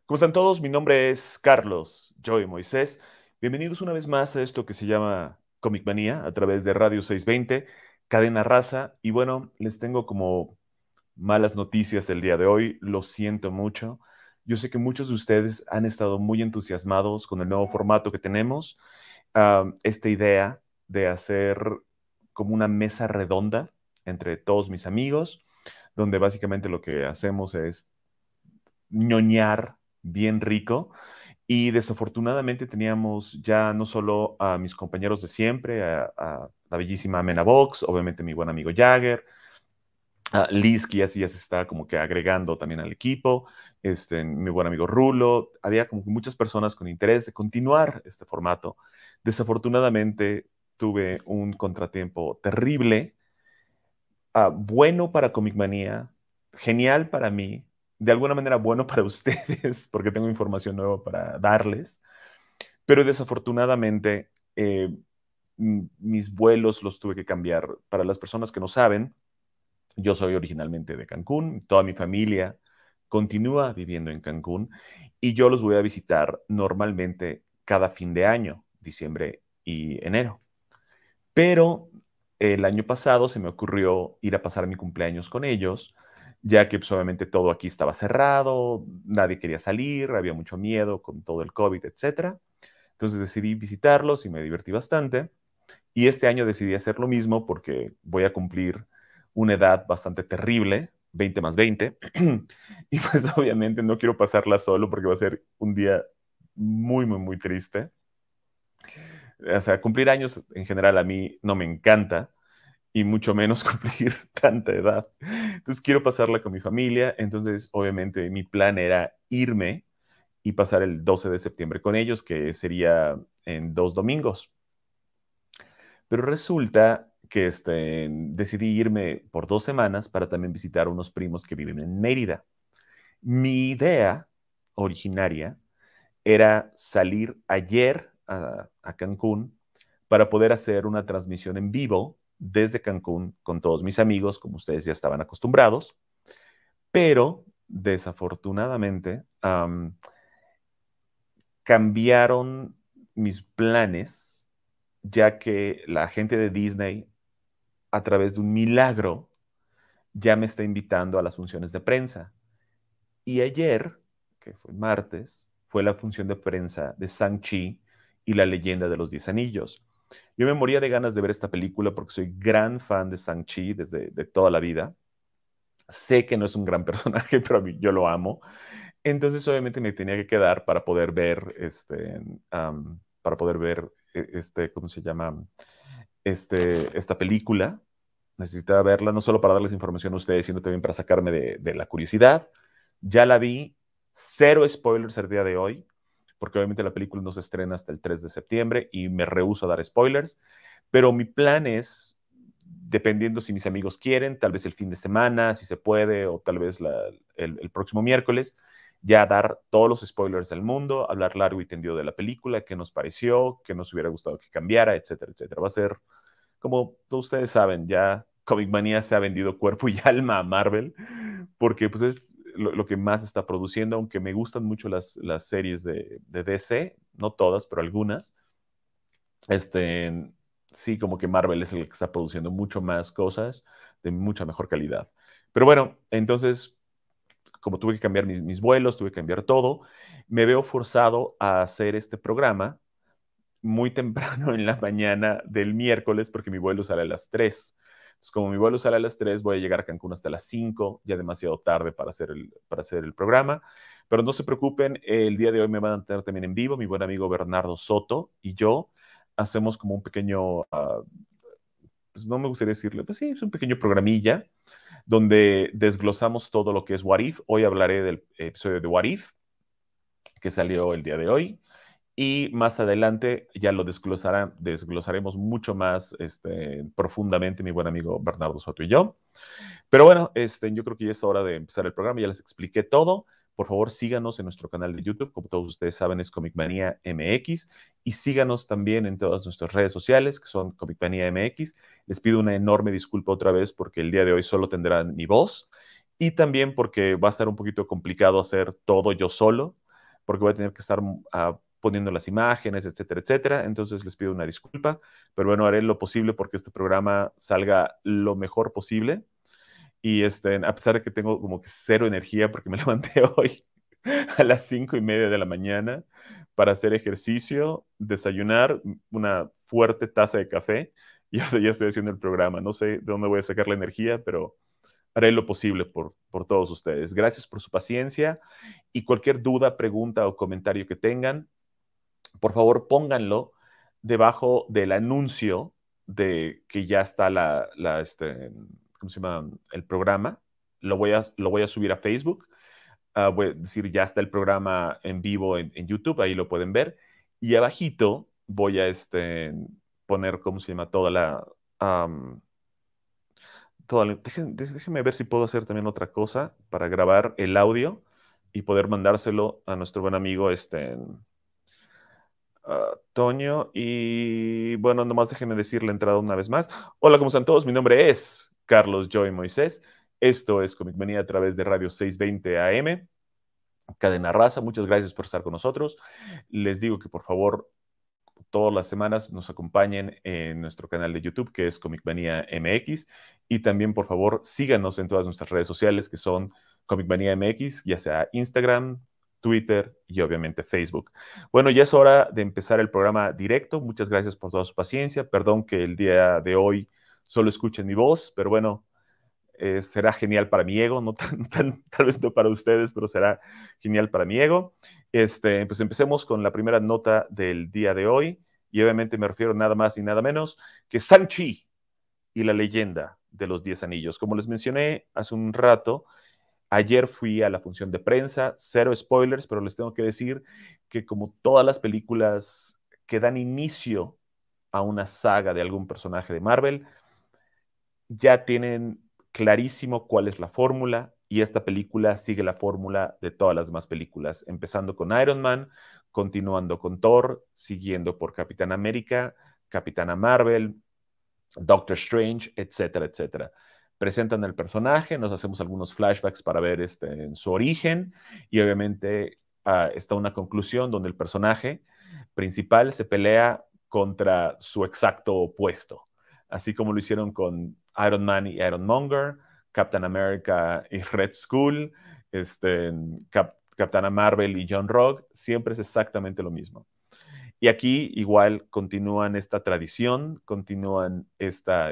¿Cómo están todos? Mi nombre es Carlos Joy Moisés. Bienvenidos una vez más a esto que se llama Comic Manía a través de Radio 620, Cadena Raza. Y bueno, les tengo como malas noticias el día de hoy. Lo siento mucho. Yo sé que muchos de ustedes han estado muy entusiasmados con el nuevo formato que tenemos. Esta idea de hacer como una mesa redonda entre todos mis amigos, donde básicamente lo que hacemos es ñoñar bien rico. Y desafortunadamente teníamos ya no solo a mis compañeros de siempre, a la bellísima Mena Vox, obviamente mi buen amigo Jagger, a Liz, que ya se está como que agregando también al equipo, mi buen amigo Rulo. Había como que muchas personas con interés de continuar este formato. Desafortunadamente tuve un contratiempo terrible, bueno para Comic Manía, genial para mí, de alguna manera bueno para ustedes, porque tengo información nueva para darles, pero desafortunadamente mis vuelos los tuve que cambiar. Para las personas que no saben, yo soy originalmente de Cancún, toda mi familia continúa viviendo en Cancún y yo los voy a visitar normalmente cada fin de año, diciembre y enero. Pero el año pasado se me ocurrió ir a pasar mi cumpleaños con ellos, ya que pues, obviamente todo aquí estaba cerrado, nadie quería salir, había mucho miedo con todo el COVID, etcétera. Entonces decidí visitarlos y me divertí bastante. Y este año decidí hacer lo mismo porque voy a cumplir una edad bastante terrible, 20 más 20. Y pues obviamente no quiero pasarla solo porque va a ser un día muy, muy, muy triste. O sea, cumplir años en general a mí no me encanta y mucho menos cumplir tanta edad. Entonces quiero pasarla con mi familia. Entonces, obviamente, mi plan era irme y pasar el 12 de septiembre con ellos, que sería en 2 domingos. Pero resulta que decidí irme por 2 semanas para también visitar a unos primos que viven en Mérida. Mi idea originaria era salir ayer a Cancún para poder hacer una transmisión en vivo desde Cancún con todos mis amigos, como ustedes ya estaban acostumbrados, pero desafortunadamente cambiaron mis planes, ya que la gente de Disney, a través de un milagro, ya me está invitando a las funciones de prensa. Y ayer, que fue martes, fue la función de prensa de Shang-Chi y la leyenda de los 10 Anillos. Yo me moría de ganas de ver esta película porque soy gran fan de Shang-Chi desde de toda la vida. Sé que no es un gran personaje, pero a mí, yo lo amo. Entonces, obviamente, me tenía que quedar para poder ver, ¿cómo se llama? Esta película. Necesitaba verla, no solo para darles información a ustedes, sino también para sacarme de la curiosidad. Ya la vi, cero spoilers el día de hoy, porque obviamente la película no se estrena hasta el 3 de septiembre y me rehúso a dar spoilers, pero mi plan es, dependiendo si mis amigos quieren, tal vez el fin de semana, si se puede, o tal vez el próximo miércoles, ya dar todos los spoilers del mundo, hablar largo y tendido de la película, qué nos pareció, qué nos hubiera gustado que cambiara, etcétera, etcétera. Va a ser, como todos ustedes saben, ya Comic Manía se ha vendido cuerpo y alma a Marvel, porque pues es lo que más está produciendo, aunque me gustan mucho las series de DC, no todas, pero algunas. Sí, como que Marvel es el que está produciendo mucho más cosas de mucha mejor calidad. Pero bueno, entonces, como tuve que cambiar mis vuelos, tuve que cambiar todo, me veo forzado a hacer este programa muy temprano en la mañana del miércoles porque mi vuelo sale a las 3. Entonces, como mi vuelo sale a las 3, voy a llegar a Cancún hasta las 5, ya demasiado tarde para hacer el programa. Pero no se preocupen, el día de hoy me van a tener también en vivo mi buen amigo Bernardo Soto y yo hacemos como un pequeño, pues no me gustaría decirle, pues sí, es un pequeño programilla donde desglosamos todo lo que es What If. Hoy hablaré del episodio de What If que salió el día de hoy. Y más adelante ya lo desglosaremos mucho más profundamente mi buen amigo Bernardo Soto y yo. Pero bueno, yo creo que ya es hora de empezar el programa, ya les expliqué todo. Por favor, síganos en nuestro canal de YouTube, como todos ustedes saben, es Comic Manía MX. Y síganos también en todas nuestras redes sociales, que son Comic Manía MX. Les pido una enorme disculpa otra vez porque el día de hoy solo tendrán mi voz y también porque va a estar un poquito complicado hacer todo yo solo. porque voy a tener que estar poniendo las imágenes, etcétera, etcétera. Entonces les pido una disculpa, pero bueno, haré lo posible porque este programa salga lo mejor posible. Y a pesar de que tengo como que cero energía porque me levanté hoy a las 5:30 de la mañana para hacer ejercicio, desayunar una fuerte taza de café y ahora ya estoy haciendo el programa. No sé de dónde voy a sacar la energía, pero haré lo posible por todos ustedes. Gracias por su paciencia y cualquier duda, pregunta o comentario que tengan, por favor pónganlo debajo del anuncio de que ya está ¿cómo se llama? El programa. Lo voy a subir a Facebook. Voy a decir, ya está el programa en vivo en YouTube, ahí lo pueden ver. Y abajito voy a poner, ¿cómo se llama? Um, déjenme ver si puedo hacer también otra cosa para grabar el audio y poder mandárselo a nuestro buen amigo Toño. Y bueno, nomás déjenme decir la entrada una vez más. Hola, ¿cómo están todos? Mi nombre es Carlos Joy Moisés. Esto es Comic Manía a través de Radio 620 AM, Cadena Raza. Muchas gracias por estar con nosotros. Les digo que por favor todas las semanas nos acompañen en nuestro canal de YouTube, que es Comic Manía MX, y también por favor síganos en todas nuestras redes sociales, que son Comic Manía MX, ya sea Instagram, Twitter y obviamente Facebook. Bueno, ya es hora de empezar el programa directo. Muchas gracias por toda su paciencia. Perdón que el día de hoy solo escuchen mi voz, pero bueno, será genial para mi ego, no tal vez no para ustedes, pero será genial para mi ego. Pues empecemos con la primera nota del día de hoy, y obviamente me refiero nada más y nada menos que Shang-Chi y la leyenda de los 10 anillos. Como les mencioné hace un rato, ayer fui a la función de prensa, cero spoilers, pero les tengo que decir que como todas las películas que dan inicio a una saga de algún personaje de Marvel, ya tienen clarísimo cuál es la fórmula, y esta película sigue la fórmula de todas las demás películas, empezando con Iron Man, continuando con Thor, siguiendo por Capitán América, Capitana Marvel, Doctor Strange, etcétera, etcétera. Presentan el personaje, nos hacemos algunos flashbacks para ver en su origen, y obviamente está una conclusión donde el personaje principal se pelea contra su exacto opuesto, así como lo hicieron con Iron Man y Ironmonger, Captain America y Red Skull, Capitana Marvel y John Rogue, siempre es exactamente lo mismo. Y aquí igual continúan esta tradición, continúan esta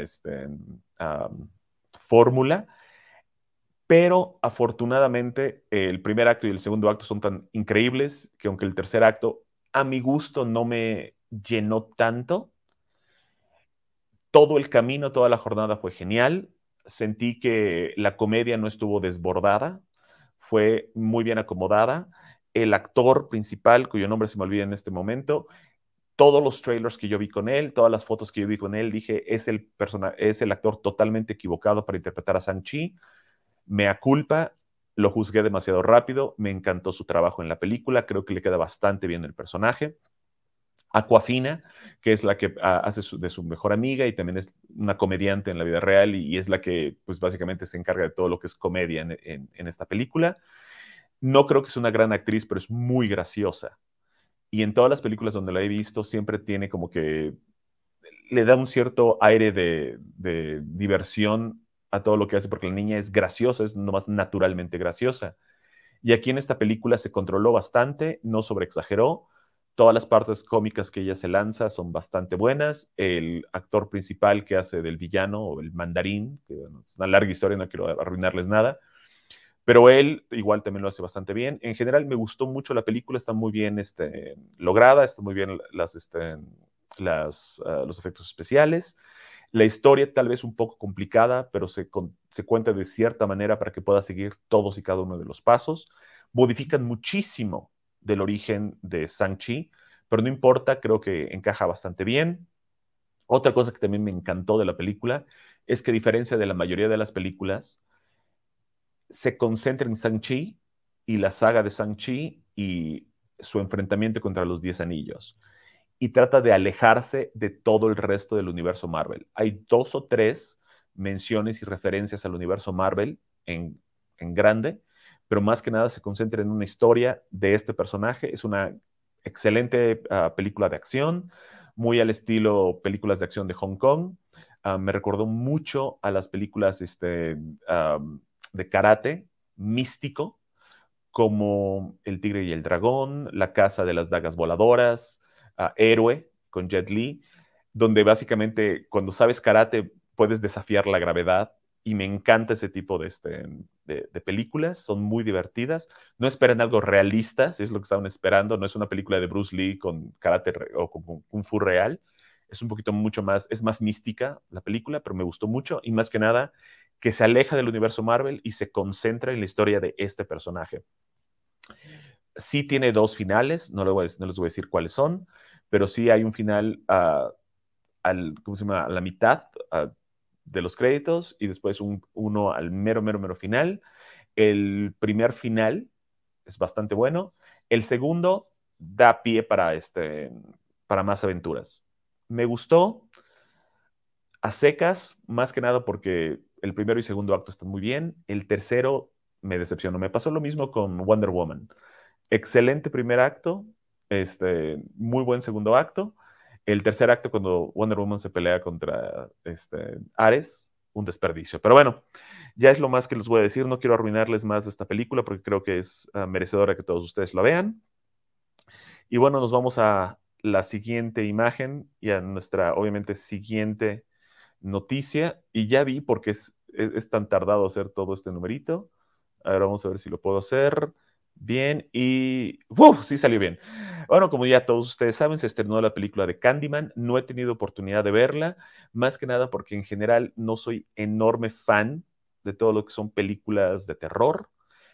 fórmula, pero afortunadamente el primer acto y el segundo acto son tan increíbles que aunque el tercer acto a mi gusto no me llenó tanto, todo el camino, toda la jornada fue genial. Sentí que la comedia no estuvo desbordada, fue muy bien acomodada. El actor principal, cuyo nombre se me olvida en este momento, todos los trailers que yo vi con él, todas las fotos que yo vi con él, dije, es el actor totalmente equivocado para interpretar a Shang-Chi. Mea culpa, lo juzgué demasiado rápido, me encantó su trabajo en la película, creo que le queda bastante bien el personaje. Aquafina, que es la que hace de su mejor amiga y también es una comediante en la vida real, y es la que pues básicamente se encarga de todo lo que es comedia en esta película. No creo que es una gran actriz, pero es muy graciosa. Y en todas las películas donde la he visto, siempre tiene como que le da un cierto aire de diversión a todo lo que hace, porque la niña es graciosa, es nomás naturalmente graciosa. Y aquí en esta película se controló bastante, no sobreexageró. Todas las partes cómicas que ella se lanza son bastante buenas. El actor principal que hace del villano o el mandarín, que bueno, es una larga historia, no quiero arruinarles nada, pero él igual también lo hace bastante bien. En general me gustó mucho la película, está muy bien lograda, está muy bien los efectos especiales. La historia tal vez un poco complicada, pero se cuenta de cierta manera para que pueda seguir todos y cada uno de los pasos. Modifican muchísimo del origen de Shang-Chi, pero no importa, creo que encaja bastante bien. Otra cosa que también me encantó de la película es que, a diferencia de la mayoría de las películas, se concentra en Shang-Chi y la saga de Shang-Chi y su enfrentamiento contra los 10 anillos, y trata de alejarse de todo el resto del universo Marvel. Hay 2 o 3 menciones y referencias al universo Marvel en grande, pero más que nada se concentra en una historia de este personaje. Es una excelente película de acción, muy al estilo películas de acción de Hong Kong. Me recordó mucho a las películas de karate místico, como El Tigre y el Dragón, La Casa de las Dagas Voladoras, Héroe con Jet Li, donde básicamente cuando sabes karate puedes desafiar la gravedad, y me encanta ese tipo de películas, son muy divertidas. No esperan algo realista, si es lo que estaban esperando, no es una película de Bruce Lee con karate o con kung fu real, es un poquito mucho más, es más mística la película, pero me gustó mucho, y más que nada que se aleja del universo Marvel y se concentra en la historia de este personaje. Sí tiene dos finales, no les voy a decir cuáles son, pero sí hay un final ¿cómo se llama? A la mitad de los créditos, y después uno al mero, mero, mero final. El primer final es bastante bueno. El segundo da pie para más aventuras. Me gustó a secas, más que nada porque el primero y segundo acto están muy bien. El tercero me decepcionó. Me pasó lo mismo con Wonder Woman. Excelente primer acto, muy buen segundo acto. El tercer acto, cuando Wonder Woman se pelea contra Ares, un desperdicio. Pero bueno, ya es lo más que les voy a decir. No quiero arruinarles más de esta película porque creo que es merecedora que todos ustedes la vean. Y bueno, nos vamos a la siguiente imagen y a nuestra, obviamente, siguiente noticia. Y ya vi por qué es tan tardado hacer todo este numerito. Ahora vamos a ver si lo puedo hacer bien. Y ¡uf! Sí salió bien. Bueno, como ya todos ustedes saben, se estrenó la película de Candyman. No he tenido oportunidad de verla, más que nada porque en general no soy enorme fan de todo lo que son películas de terror.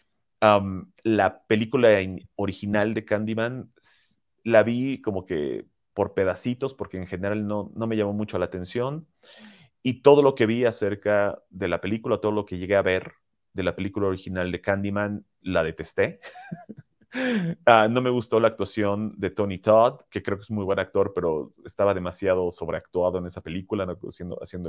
La película original de Candyman la vi como que por pedacitos, porque en general no me llamó mucho la atención. Y todo lo que vi acerca de la película, todo lo que llegué a ver de la película original de Candyman, la detesté. No me gustó la actuación de Tony Todd, que creo que es muy buen actor, pero estaba demasiado sobreactuado en esa película, ¿no? Haciendo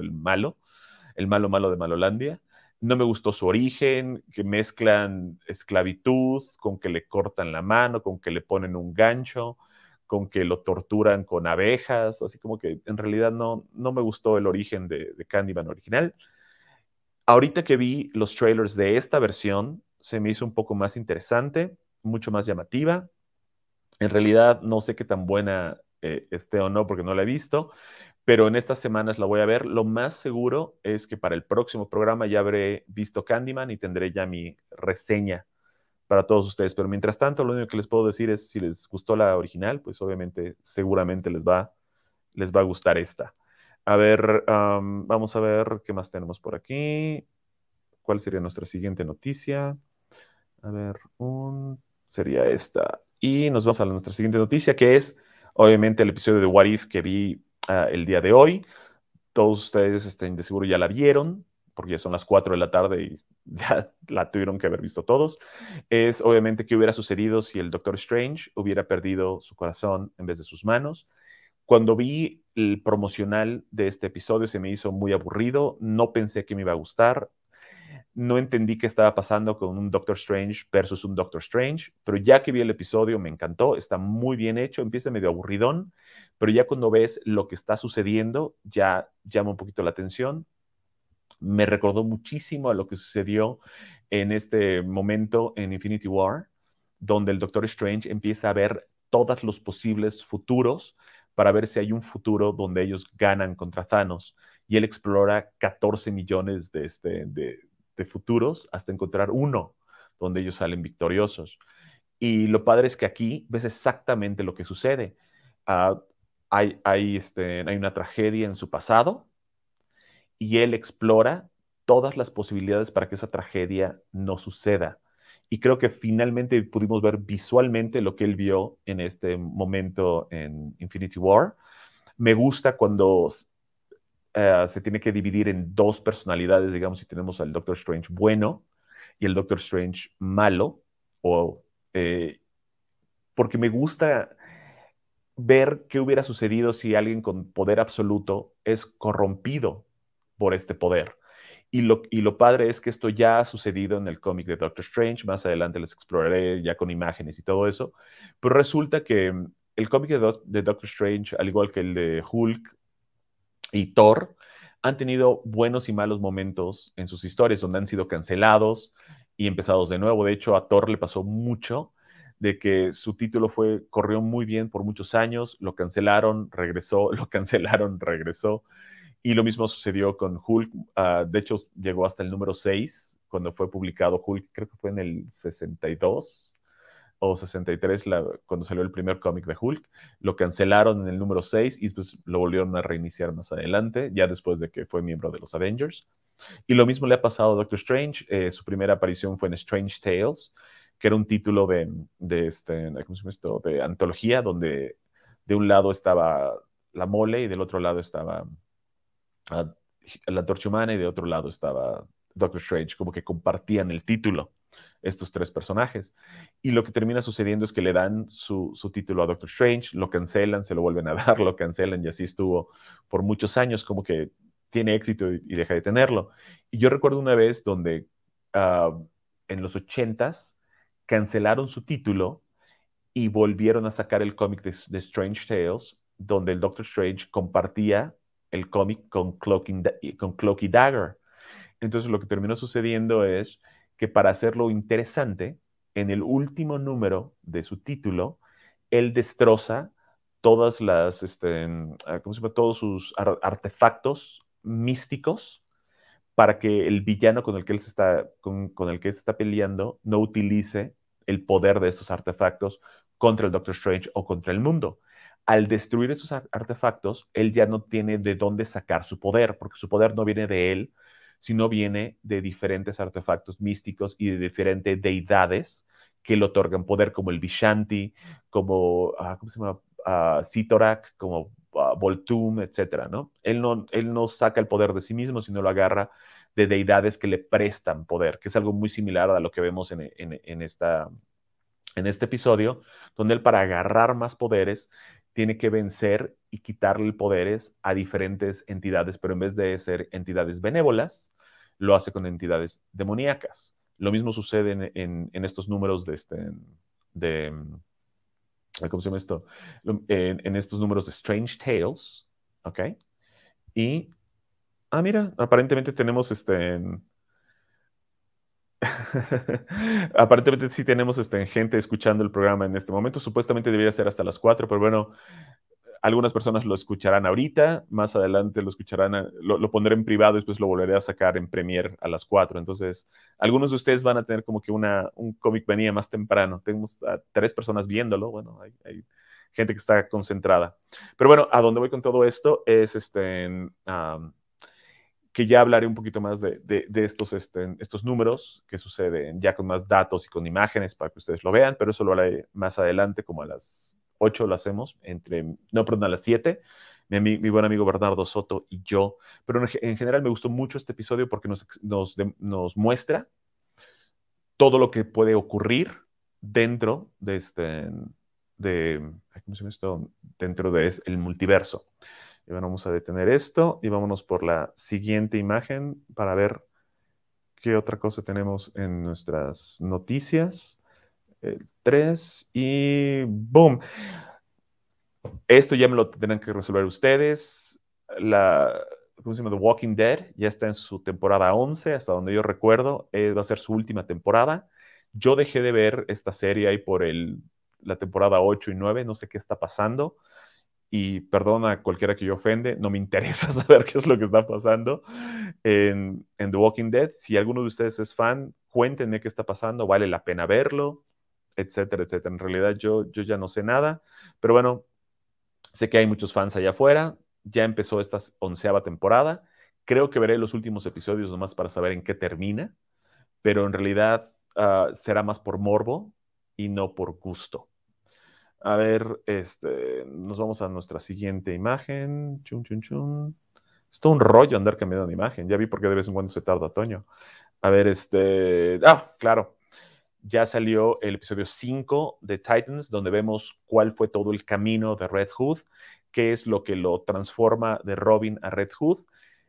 el malo malo de Malolandia. No me gustó su origen, que mezclan esclavitud con que le cortan la mano, con que le ponen un gancho, con que lo torturan con abejas, así como que en realidad no me gustó el origen de Candyman original. Ahorita que vi los trailers de esta versión, se me hizo un poco más interesante, mucho más llamativa. En realidad no sé qué tan buena esté o no porque no la he visto, pero en estas semanas la voy a ver. Lo más seguro es que para el próximo programa ya habré visto Candyman y tendré ya mi reseña para todos ustedes. Pero mientras tanto, lo único que les puedo decir es si les gustó la original, pues obviamente seguramente les va a gustar esta. A ver, vamos a ver qué más tenemos por aquí. ¿Cuál sería nuestra siguiente noticia? A ver, sería esta. Y nos vamos a nuestra siguiente noticia, que es obviamente el episodio de What If que vi el día de hoy. Todos ustedes de seguro ya la vieron, porque ya son las 4 de la tarde y ya la tuvieron que haber visto todos. Es obviamente qué hubiera sucedido si el Doctor Strange hubiera perdido su corazón en vez de sus manos. Cuando vi el promocional de este episodio se me hizo muy aburrido, no pensé que me iba a gustar, no entendí qué estaba pasando con un Doctor Strange versus un Doctor Strange, pero ya que vi el episodio me encantó, está muy bien hecho, empieza medio aburridón, pero ya cuando ves lo que está sucediendo ya llama un poquito la atención. Me recordó muchísimo a lo que sucedió en este momento en Infinity War, donde el Doctor Strange empieza a ver todos los posibles futuros para ver si hay un futuro donde ellos ganan contra Thanos. Y él explora 14 millones de futuros hasta encontrar uno donde ellos salen victoriosos. Y lo padre es que aquí ves exactamente lo que sucede. Uh, hay una tragedia en su pasado y él explora todas las posibilidades para que esa tragedia no suceda. Y creo que finalmente pudimos ver visualmente lo que él vio en este momento en Infinity War. Me gusta cuando se tiene que dividir en dos personalidades, digamos, si tenemos al Doctor Strange bueno y el Doctor Strange malo, o, eh, porque me gusta ver qué hubiera sucedido si alguien con poder absoluto es corrompido por este poder. Y lo padre es que esto ya ha sucedido en el cómic de Doctor Strange. Más adelante les exploraré ya con imágenes y todo eso. Pero resulta que el cómic de Doctor Strange, al igual que el de Hulk y Thor, han tenido buenos y malos momentos en sus historias, donde han sido cancelados y empezados de nuevo. De hecho, a Thor le pasó mucho de que su título corrió muy bien por muchos años, lo cancelaron, regresó, lo cancelaron, regresó. Y lo mismo sucedió con Hulk. De hecho, llegó hasta el número 6 cuando fue publicado Hulk, creo que fue en el 62 o 63, cuando salió el primer cómic de Hulk. Lo cancelaron en el número 6 y pues lo volvieron a reiniciar más adelante, ya después de que fue miembro de los Avengers. Y lo mismo le ha pasado a Doctor Strange. Su primera aparición fue en Strange Tales, que era un título ¿cómo se llama esto? De antología, donde de un lado estaba la mole y del otro lado estaba a la Antorcha Humana y de otro lado estaba Doctor Strange, como que compartían el título estos tres personajes. Y lo que termina sucediendo es que le dan su título a Doctor Strange, lo cancelan, se lo vuelven a dar, lo cancelan y así estuvo por muchos años, como que tiene éxito y deja de tenerlo. Y yo recuerdo una vez donde en los 80s cancelaron su título y volvieron a sacar el cómic de Strange Tales, donde el Doctor Strange compartía el cómic con Cloak y Dagger. Entonces lo que terminó sucediendo es que para hacerlo interesante, en el último número de su título, él destroza todas ¿cómo se llama? Todos sus artefactos místicos para que el villano con el que se está peleando no utilice el poder de esos artefactos contra el Doctor Strange o contra el mundo. Al destruir esos artefactos, él ya no tiene de dónde sacar su poder, porque su poder no viene de él, sino viene de diferentes artefactos místicos y de diferentes deidades que le otorgan poder, como el Vishanti, como, ¿cómo se llama? Sitorak, como Voltum, etcétera, ¿no? Él no saca el poder de sí mismo, sino lo agarra de deidades que le prestan poder, que es algo muy similar a lo que vemos en este episodio, donde él para agarrar más poderes tiene que vencer y quitarle poderes a diferentes entidades, pero en vez de ser entidades benévolas, lo hace con entidades demoníacas. Lo mismo sucede en estos números de, ¿cómo se llama esto? En estos números de Strange Tales, ¿ok? Y, mira, aparentemente tenemos aparentemente sí tenemos gente escuchando el programa en este momento. Supuestamente debería ser hasta las 4, pero bueno, algunas personas lo escucharán ahorita, más adelante lo escucharán, lo pondré en privado y después lo volveré a sacar en Premiere a las 4. Entonces, algunos de ustedes van a tener como que un cómic venía más temprano. Tenemos a 3 personas viéndolo. Bueno, hay gente que está concentrada. Pero bueno, a donde voy con todo esto es que ya hablaré un poquito más de estos números que suceden ya con más datos y con imágenes para que ustedes lo vean, pero eso lo haré más adelante, como a las 8 lo hacemos, no, perdón, a las 7, mi buen amigo Bernardo Soto y yo. Pero en general me gustó mucho este episodio porque nos muestra todo lo que puede ocurrir dentro ¿cómo se llama esto? Dentro del multiverso. Y bueno, vamos a detener esto y vámonos por la siguiente imagen para ver qué otra cosa tenemos en nuestras noticias. El 3 y ¡boom! Esto ya me lo tendrán que resolver ustedes. ¿Cómo se llama? The Walking Dead ya está en su temporada 11, hasta donde yo recuerdo. Va a ser su última temporada. Yo dejé de ver esta serie ahí por la temporada 8 y 9, no sé qué está pasando. Y perdona a cualquiera que yo ofende, no me interesa saber qué es lo que está pasando en The Walking Dead. Si alguno de ustedes es fan, cuéntenme qué está pasando, vale la pena verlo, etcétera, etcétera. En realidad yo ya no sé nada, pero bueno, sé que hay muchos fans allá afuera. Ya empezó esta 11ª temporada. Creo que veré los últimos episodios nomás para saber en qué termina, pero en realidad será más por morbo y no por gusto. A ver, nos vamos a nuestra siguiente imagen. Chun, chun, chun. Es todo un rollo andar cambiando de imagen. Ya vi por qué de vez en cuando se tarda, Toño. A ver, claro. Ya salió el episodio 5 de Titans, donde vemos cuál fue todo el camino de Red Hood, qué es lo que lo transforma de Robin a Red Hood.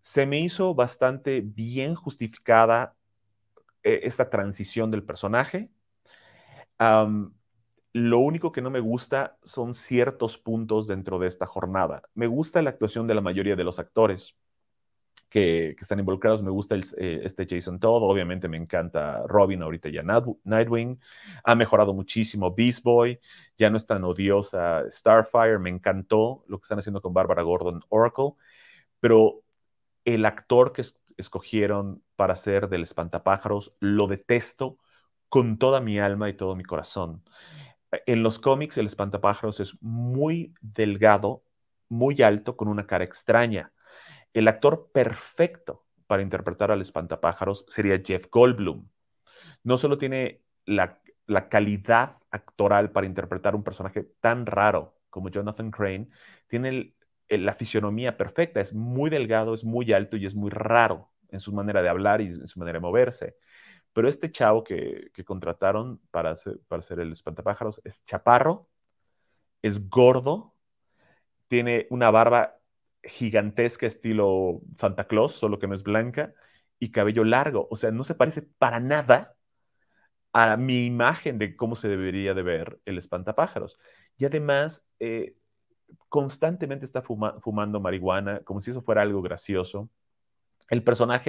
Se me hizo bastante bien justificada esta transición del personaje. Um, lo único que no me gusta son ciertos puntos dentro de esta jornada. Me gusta la actuación de la mayoría de los actores que están involucrados. Me gusta este Jason Todd. Obviamente me encanta Robin, ahorita ya Nightwing. Ha mejorado muchísimo Beast Boy. Ya no es tan odiosa Starfire. Me encantó lo que están haciendo con Bárbara Gordon Oracle. Pero el actor que escogieron para hacer del espantapájaros lo detesto con toda mi alma y todo mi corazón. En los cómics, el espantapájaros es muy delgado, muy alto, con una cara extraña. El actor perfecto para interpretar al espantapájaros sería Jeff Goldblum. No solo tiene la calidad actoral para interpretar un personaje tan raro como Jonathan Crane, tiene la fisionomía perfecta. Es muy delgado, es muy alto y es muy raro en su manera de hablar y en su manera de moverse. Pero este chavo que contrataron para hacer el espantapájaros es chaparro, es gordo, tiene una barba gigantesca estilo Santa Claus, solo que no es blanca, y cabello largo. O sea, no se parece para nada a mi imagen de cómo se debería de ver el espantapájaros. Y además, constantemente está fumando marihuana, como si eso fuera algo gracioso. El personaje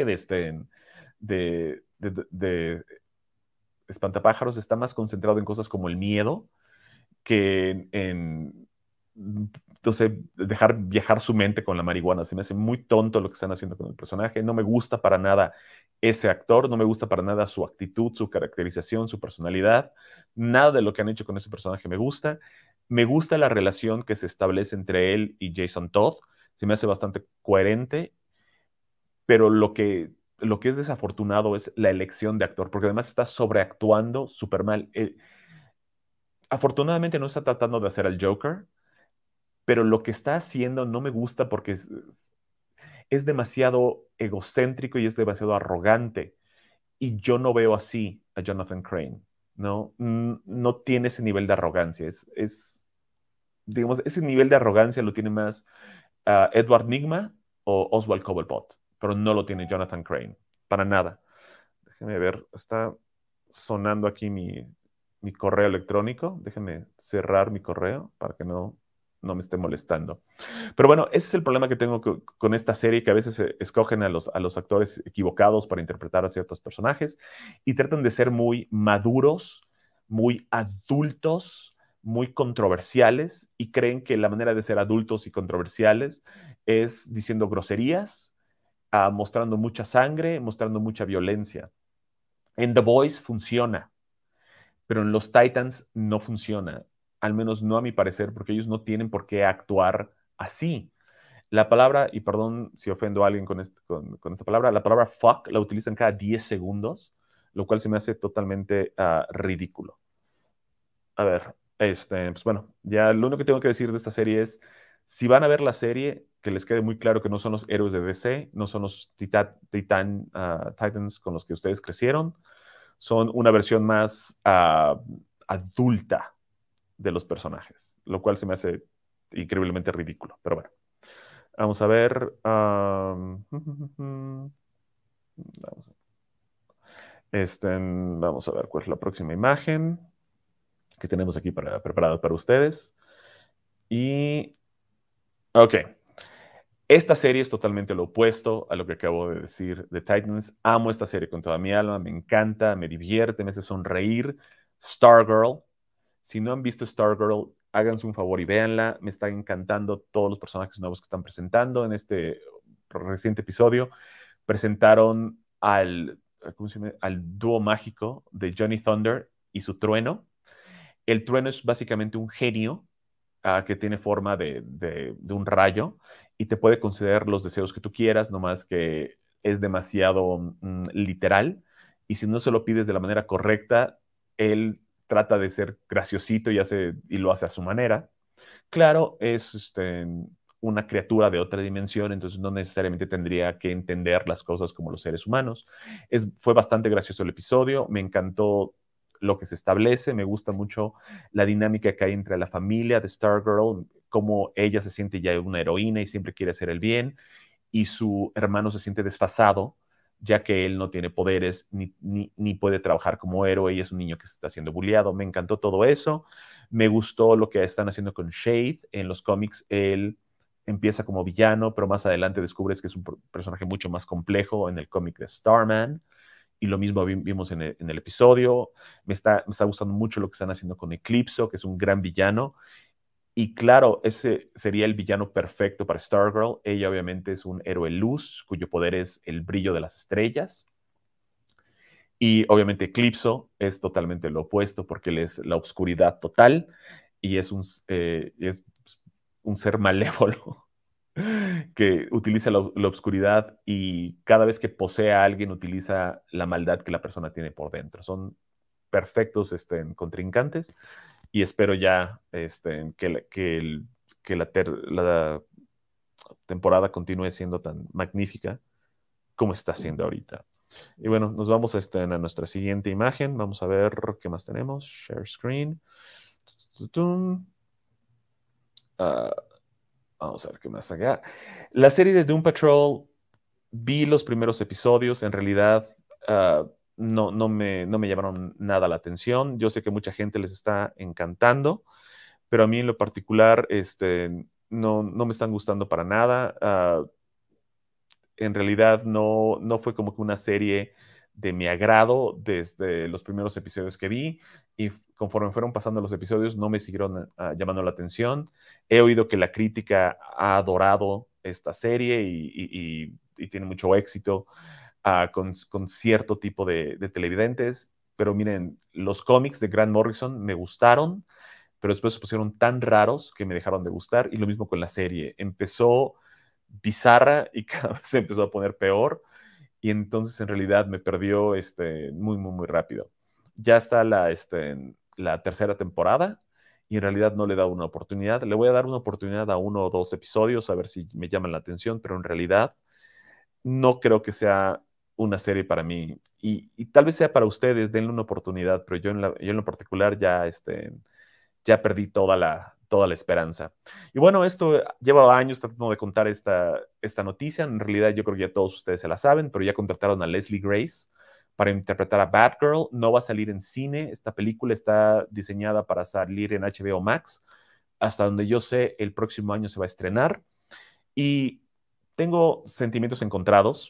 de espantapájaros está más concentrado en cosas como el miedo que entonces, dejar viajar su mente con la marihuana. Se me hace muy tonto lo que están haciendo con el personaje. No me gusta para nada ese actor, no me gusta para nada su actitud, su caracterización, su personalidad. Nada de lo que han hecho con ese personaje me gusta. Me gusta la relación que se establece entre él y Jason Todd. Se me hace bastante coherente, pero lo que es desafortunado es la elección de actor, porque además está sobreactuando súper mal. Afortunadamente no está tratando de hacer al Joker, pero lo que está haciendo no me gusta porque es demasiado egocéntrico y es demasiado arrogante. Y yo no veo así a Jonathan Crane, ¿no? No tiene ese nivel de arrogancia. Digamos, ese nivel de arrogancia lo tiene más Edward Nigma o Oswald Cobblepot, pero no lo tiene Jonathan Crane, para nada. Déjeme ver, está sonando aquí mi correo electrónico. Déjeme cerrar mi correo para que no me esté molestando. Pero bueno, ese es el problema que tengo con esta serie, que a veces escogen a los actores equivocados para interpretar a ciertos personajes y tratan de ser muy maduros, muy adultos, muy controversiales y creen que la manera de ser adultos y controversiales es diciendo groserías, mostrando mucha sangre, mostrando mucha violencia. En The Voice funciona, pero en los Titans no funciona, al menos no a mi parecer, porque ellos no tienen por qué actuar así. La palabra, y perdón si ofendo a alguien con esta palabra, la palabra fuck la utilizan cada 10 segundos, lo cual se me hace totalmente ridículo. A ver, pues bueno, ya lo único que tengo que decir de esta serie es, si van a ver la serie, que les quede muy claro que no son los héroes de DC, no son los Titans con los que ustedes crecieron, son una versión más adulta de los personajes, lo cual se me hace increíblemente ridículo. Pero bueno, vamos a ver. Vamos a ver cuál es la próxima imagen que tenemos aquí preparada para ustedes. Y, ok. Esta serie es totalmente lo opuesto a lo que acabo de decir de Titans. Amo esta serie con toda mi alma, me encanta, me divierte, me hace sonreír. Stargirl. Si no han visto Stargirl, háganse un favor y véanla. Me están encantando todos los personajes nuevos que están presentando. En este reciente episodio presentaron ¿cómo se llama? Al dúo mágico de Johnny Thunder y su trueno. El trueno es básicamente un genio que tiene forma de un rayo y te puede conceder los deseos que tú quieras, nomás que es demasiado literal. Y si no se lo pides de la manera correcta, él trata de ser graciosito y lo hace a su manera. Claro, es una criatura de otra dimensión, entonces no necesariamente tendría que entender las cosas como los seres humanos. Fue bastante gracioso el episodio, me encantó lo que se establece, me gusta mucho la dinámica que hay entre la familia de Stargirl, cómo ella se siente ya una heroína y siempre quiere hacer el bien, y su hermano se siente desfasado, ya que él no tiene poderes ni puede trabajar como héroe y es un niño que se está siendo bulleado. Me encantó todo eso. Me gustó lo que están haciendo con Shade en los cómics. Él empieza como villano, pero más adelante descubres que es un personaje mucho más complejo en el cómic de Starman. Y lo mismo vimos en el episodio. Me está gustando mucho lo que están haciendo con Eclipso, que es un gran villano. Y claro, ese sería el villano perfecto para Stargirl. Ella obviamente es un héroe luz, cuyo poder es el brillo de las estrellas. Y obviamente Eclipso es totalmente lo opuesto, porque él es la oscuridad total y es un ser malévolo que utiliza la oscuridad y cada vez que posee a alguien utiliza la maldad que la persona tiene por dentro. Son perfectos contrincantes y espero ya que la temporada continúe siendo tan magnífica como está siendo ahorita. Y bueno, nos vamos a nuestra siguiente imagen. Vamos a ver qué más tenemos. Share screen. Uh, vamos a ver qué más acá. La serie de Doom Patrol, vi los primeros episodios. En realidad, no me llamaron nada la atención. Yo sé que mucha gente les está encantando, pero a mí en lo particular, no me están gustando para nada. En realidad no fue como que una serie de mi agrado desde los primeros episodios que vi y conforme fueron pasando los episodios no me siguieron llamando la atención. He oído que la crítica ha adorado esta serie y tiene mucho éxito con cierto tipo de televidentes, pero miren, los cómics de Grant Morrison me gustaron, pero después se pusieron tan raros que me dejaron de gustar y lo mismo con la serie. Empezó bizarra y cada vez se empezó a poner peor y entonces en realidad me perdió muy rápido. Ya está la tercera temporada y en realidad no le he dado una oportunidad. Le voy a dar una oportunidad a uno o dos episodios a ver si me llaman la atención, pero en realidad no creo que sea una serie para mí. Y tal vez sea para ustedes, denle una oportunidad, pero yo en lo particular ya perdí toda la esperanza. Y bueno, esto lleva años tratando de contar esta noticia. En realidad yo creo que ya todos ustedes se la saben, pero ya contrataron a Leslie Grace para interpretar a Batgirl. No va a salir en cine. Esta película está diseñada para salir en HBO Max. Hasta donde yo sé, el próximo año se va a estrenar. Y tengo sentimientos encontrados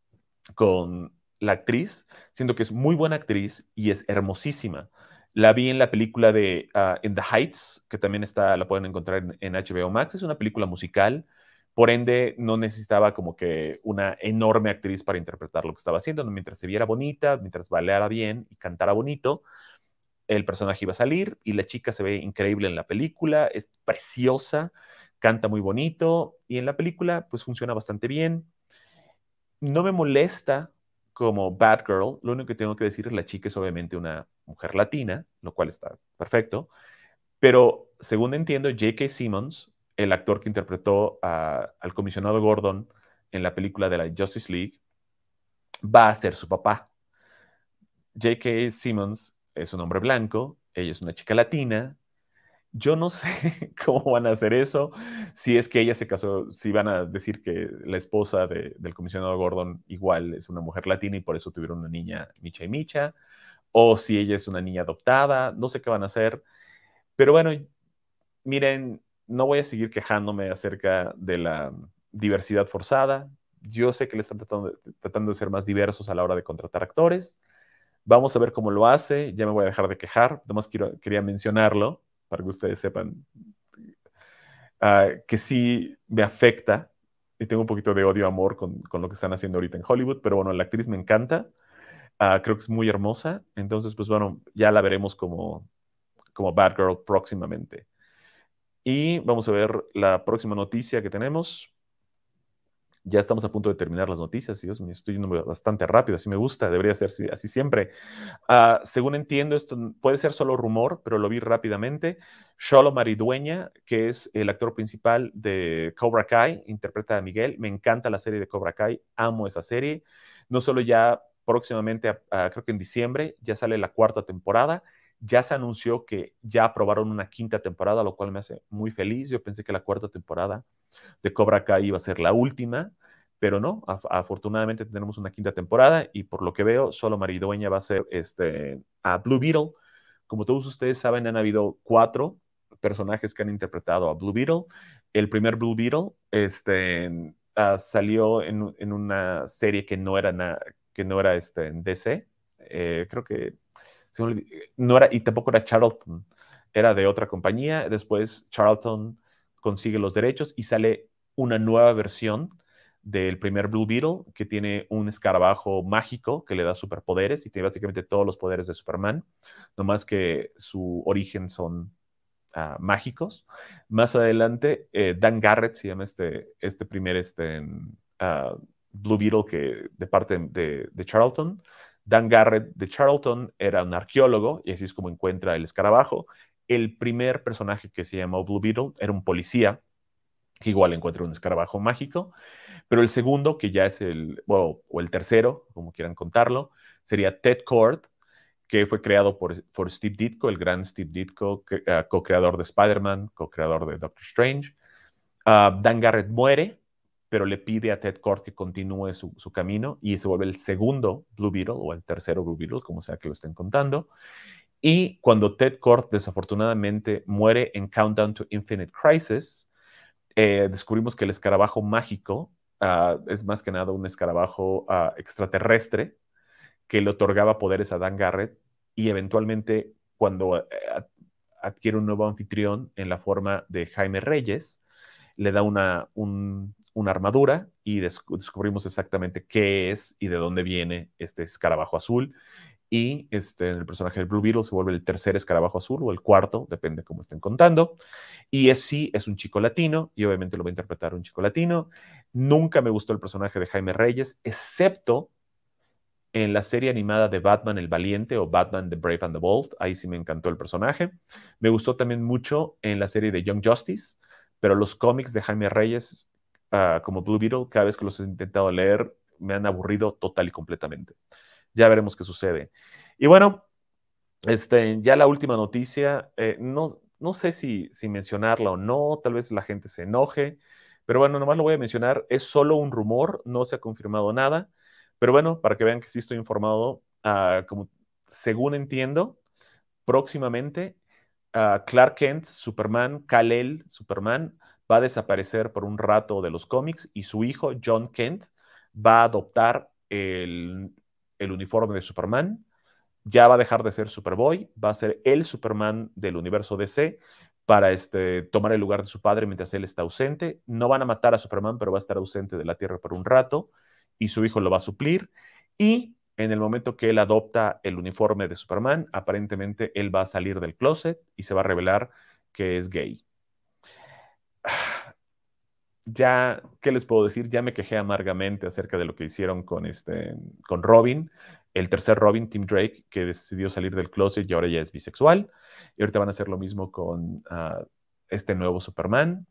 con la actriz, siento que es muy buena actriz y es hermosísima. La vi en la película de In the Heights, que también la pueden encontrar en HBO Max. Es una película musical, por ende no necesitaba como que una enorme actriz para interpretar lo que estaba haciendo. Mientras se viera bonita, mientras bailara bien y cantara bonito, el personaje iba a salir y la chica se ve increíble en la película, es preciosa, canta muy bonito y en la película pues funciona bastante bien. No me molesta como Batgirl, lo único que tengo que decir es la chica es obviamente una mujer latina, lo cual está perfecto, pero según entiendo, J.K. Simmons, el actor que interpretó al comisionado Gordon en la película de la Justice League, va a ser su papá. J.K. Simmons es un hombre blanco, ella es una chica latina. Yo no sé cómo van a hacer eso, si es que ella se casó, si van a decir que la esposa del comisionado Gordon igual es una mujer latina y por eso tuvieron una niña Micha y Micha, o si ella es una niña adoptada, no sé qué van a hacer. Pero bueno, miren, no voy a seguir quejándome acerca de la diversidad forzada. Yo sé que le están tratando de ser más diversos a la hora de contratar actores. Vamos a ver cómo lo hace. Ya me voy a dejar de quejar. Además, quería mencionarlo para que ustedes sepan que sí me afecta y tengo un poquito de odio-amor con lo que están haciendo ahorita en Hollywood. Pero bueno, la actriz me encanta. Creo que es muy hermosa. Entonces, pues bueno, ya la veremos como Batgirl próximamente. Y vamos a ver la próxima noticia que tenemos. Ya estamos a punto de terminar las noticias. Dios mío, estoy yendo bastante rápido. Así me gusta. Debería ser así siempre. Según entiendo, esto puede ser solo rumor, pero lo vi rápidamente. Xolo Maridueña, que es el actor principal de Cobra Kai, interpreta a Miguel. Me encanta la serie de Cobra Kai. Amo esa serie. No solo ya próximamente, creo que en diciembre, ya sale la cuarta temporada. Ya se anunció que ya aprobaron una quinta temporada, lo cual me hace muy feliz. Yo pensé que la cuarta temporada de Cobra Kai iba a ser la última, pero no, afortunadamente tenemos una quinta temporada y por lo que veo, solo Maridueña va a ser a Blue Beetle. Como todos ustedes saben, han habido 4 personajes que han interpretado a Blue Beetle. El primer Blue Beetle salió en una serie que no era en DC. Creo que no era, y tampoco era Charlton, era de otra compañía. Después Charlton consigue los derechos y sale una nueva versión del primer Blue Beetle que tiene un escarabajo mágico que le da superpoderes y tiene básicamente todos los poderes de Superman, nomás que su origen son mágicos. Más adelante, Dan Garrett se llama este primer Blue Beetle de parte de Charlton. Dan Garrett de Charlton era un arqueólogo y así es como encuentra el escarabajo. El primer personaje que se llamó Blue Beetle era un policía que igual encuentra un escarabajo mágico, pero el segundo, que ya es o el tercero, como quieran contarlo, sería Ted Kord, que fue creado por Steve Ditko, el gran Steve Ditko, co-creador de Spider-Man, co-creador de Doctor Strange. Dan Garrett muere, pero le pide a Ted Kord que continúe su camino y se vuelve el segundo Blue Beetle o el tercero Blue Beetle, como sea que lo estén contando. Y cuando Ted Kord desafortunadamente muere en Countdown to Infinite Crisis, descubrimos que el escarabajo mágico es más que nada un escarabajo extraterrestre que le otorgaba poderes a Dan Garrett y eventualmente cuando adquiere un nuevo anfitrión en la forma de Jaime Reyes, le da una armadura y descubrimos exactamente qué es y de dónde viene este escarabajo azul. Y el personaje del Blue Beetle se vuelve el tercer escarabajo azul o el cuarto, depende cómo estén contando. Y sí, es un chico latino y obviamente lo va a interpretar un chico latino. Nunca me gustó el personaje de Jaime Reyes, excepto en la serie animada de Batman el Valiente o Batman the Brave and the Bold. Ahí sí me encantó el personaje. Me gustó también mucho en la serie de Young Justice, pero los cómics de Jaime Reyes, como Blue Beetle, cada vez que los he intentado leer, me han aburrido total y completamente. Ya veremos qué sucede. Y bueno, ya la última noticia, no sé si mencionarla o no, tal vez la gente se enoje, pero bueno, nomás lo voy a mencionar, es solo un rumor, no se ha confirmado nada, pero bueno, para que vean que sí estoy informado, como según entiendo, próximamente Clark Kent, Superman, Kal-El, Superman, va a desaparecer por un rato de los cómics y su hijo, John Kent, va a adoptar el uniforme de Superman, ya va a dejar de ser Superboy, va a ser el Superman del universo DC para tomar el lugar de su padre mientras él está ausente. No van a matar a Superman, pero va a estar ausente de la Tierra por un rato y su hijo lo va a suplir. Y en el momento que él adopta el uniforme de Superman, aparentemente él va a salir del closet y se va a revelar que es gay. Ya, ¿qué les puedo decir? Ya me quejé amargamente acerca de lo que hicieron con Robin, el tercer Robin, Tim Drake, que decidió salir del closet y ahora ya es bisexual. Y ahorita van a hacer lo mismo con este nuevo Superman.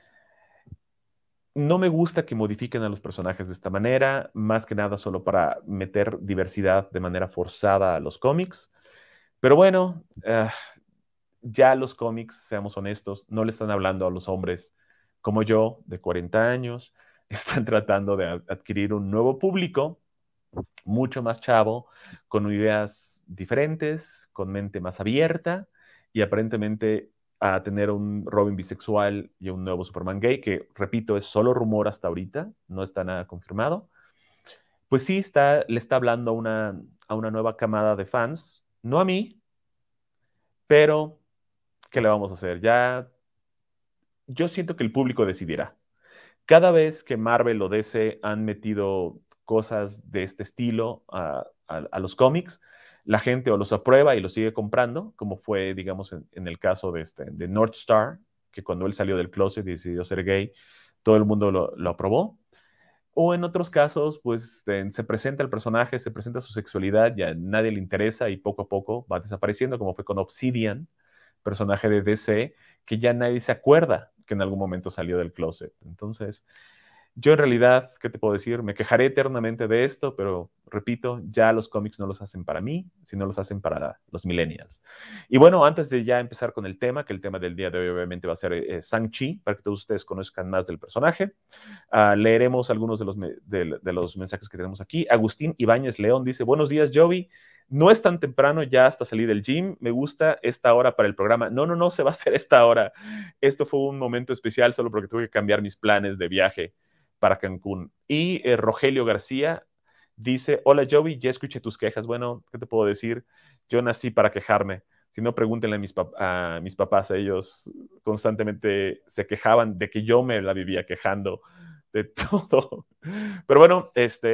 No me gusta que modifiquen a los personajes de esta manera, más que nada solo para meter diversidad de manera forzada a los cómics. Pero bueno, ya los cómics, seamos honestos, no le están hablando a los hombres como yo, de 40 años, están tratando de adquirir un nuevo público, mucho más chavo, con ideas diferentes, con mente más abierta y aparentemente a tener un Robin bisexual y un nuevo Superman gay, que repito, es solo rumor hasta ahorita, no está nada confirmado. Pues sí, le está hablando a una nueva camada de fans, no a mí, pero ¿qué le vamos a hacer? Ya yo siento que el público decidirá. Cada vez que Marvel o DC han metido cosas de este estilo a los cómics, la gente o los aprueba y los sigue comprando, como fue, digamos, en el caso de North Star, que cuando él salió del closet y decidió ser gay, todo el mundo lo aprobó. O en otros casos, pues se presenta el personaje, se presenta su sexualidad, ya nadie le interesa y poco a poco va desapareciendo, como fue con Obsidian, personaje de DC, que ya nadie se acuerda que en algún momento salió del closet. Entonces, Yo en realidad, ¿qué te puedo decir? Me quejaré eternamente de esto, pero repito, ya los cómics no los hacen para mí, sino los hacen para los millennials. Y bueno, antes de ya empezar con el tema, que el tema del día de hoy obviamente va a ser Shang-Chi, para que todos ustedes conozcan más del personaje, leeremos algunos de los mensajes que tenemos aquí. Agustín Ibáñez León dice, buenos días, Jovi. No es tan temprano, ya hasta salí del gym. Me gusta esta hora para el programa. No, no, no, se va a hacer esta hora. Esto fue un momento especial solo porque tuve que cambiar mis planes de viaje para Cancún. Y Rogelio García dice, hola Joey, ya escuché tus quejas. Bueno, ¿qué te puedo decir? Yo nací para quejarme. Si no, pregúntenle a mis papás. Ellos constantemente se quejaban de que yo me la vivía quejando de todo. Pero bueno,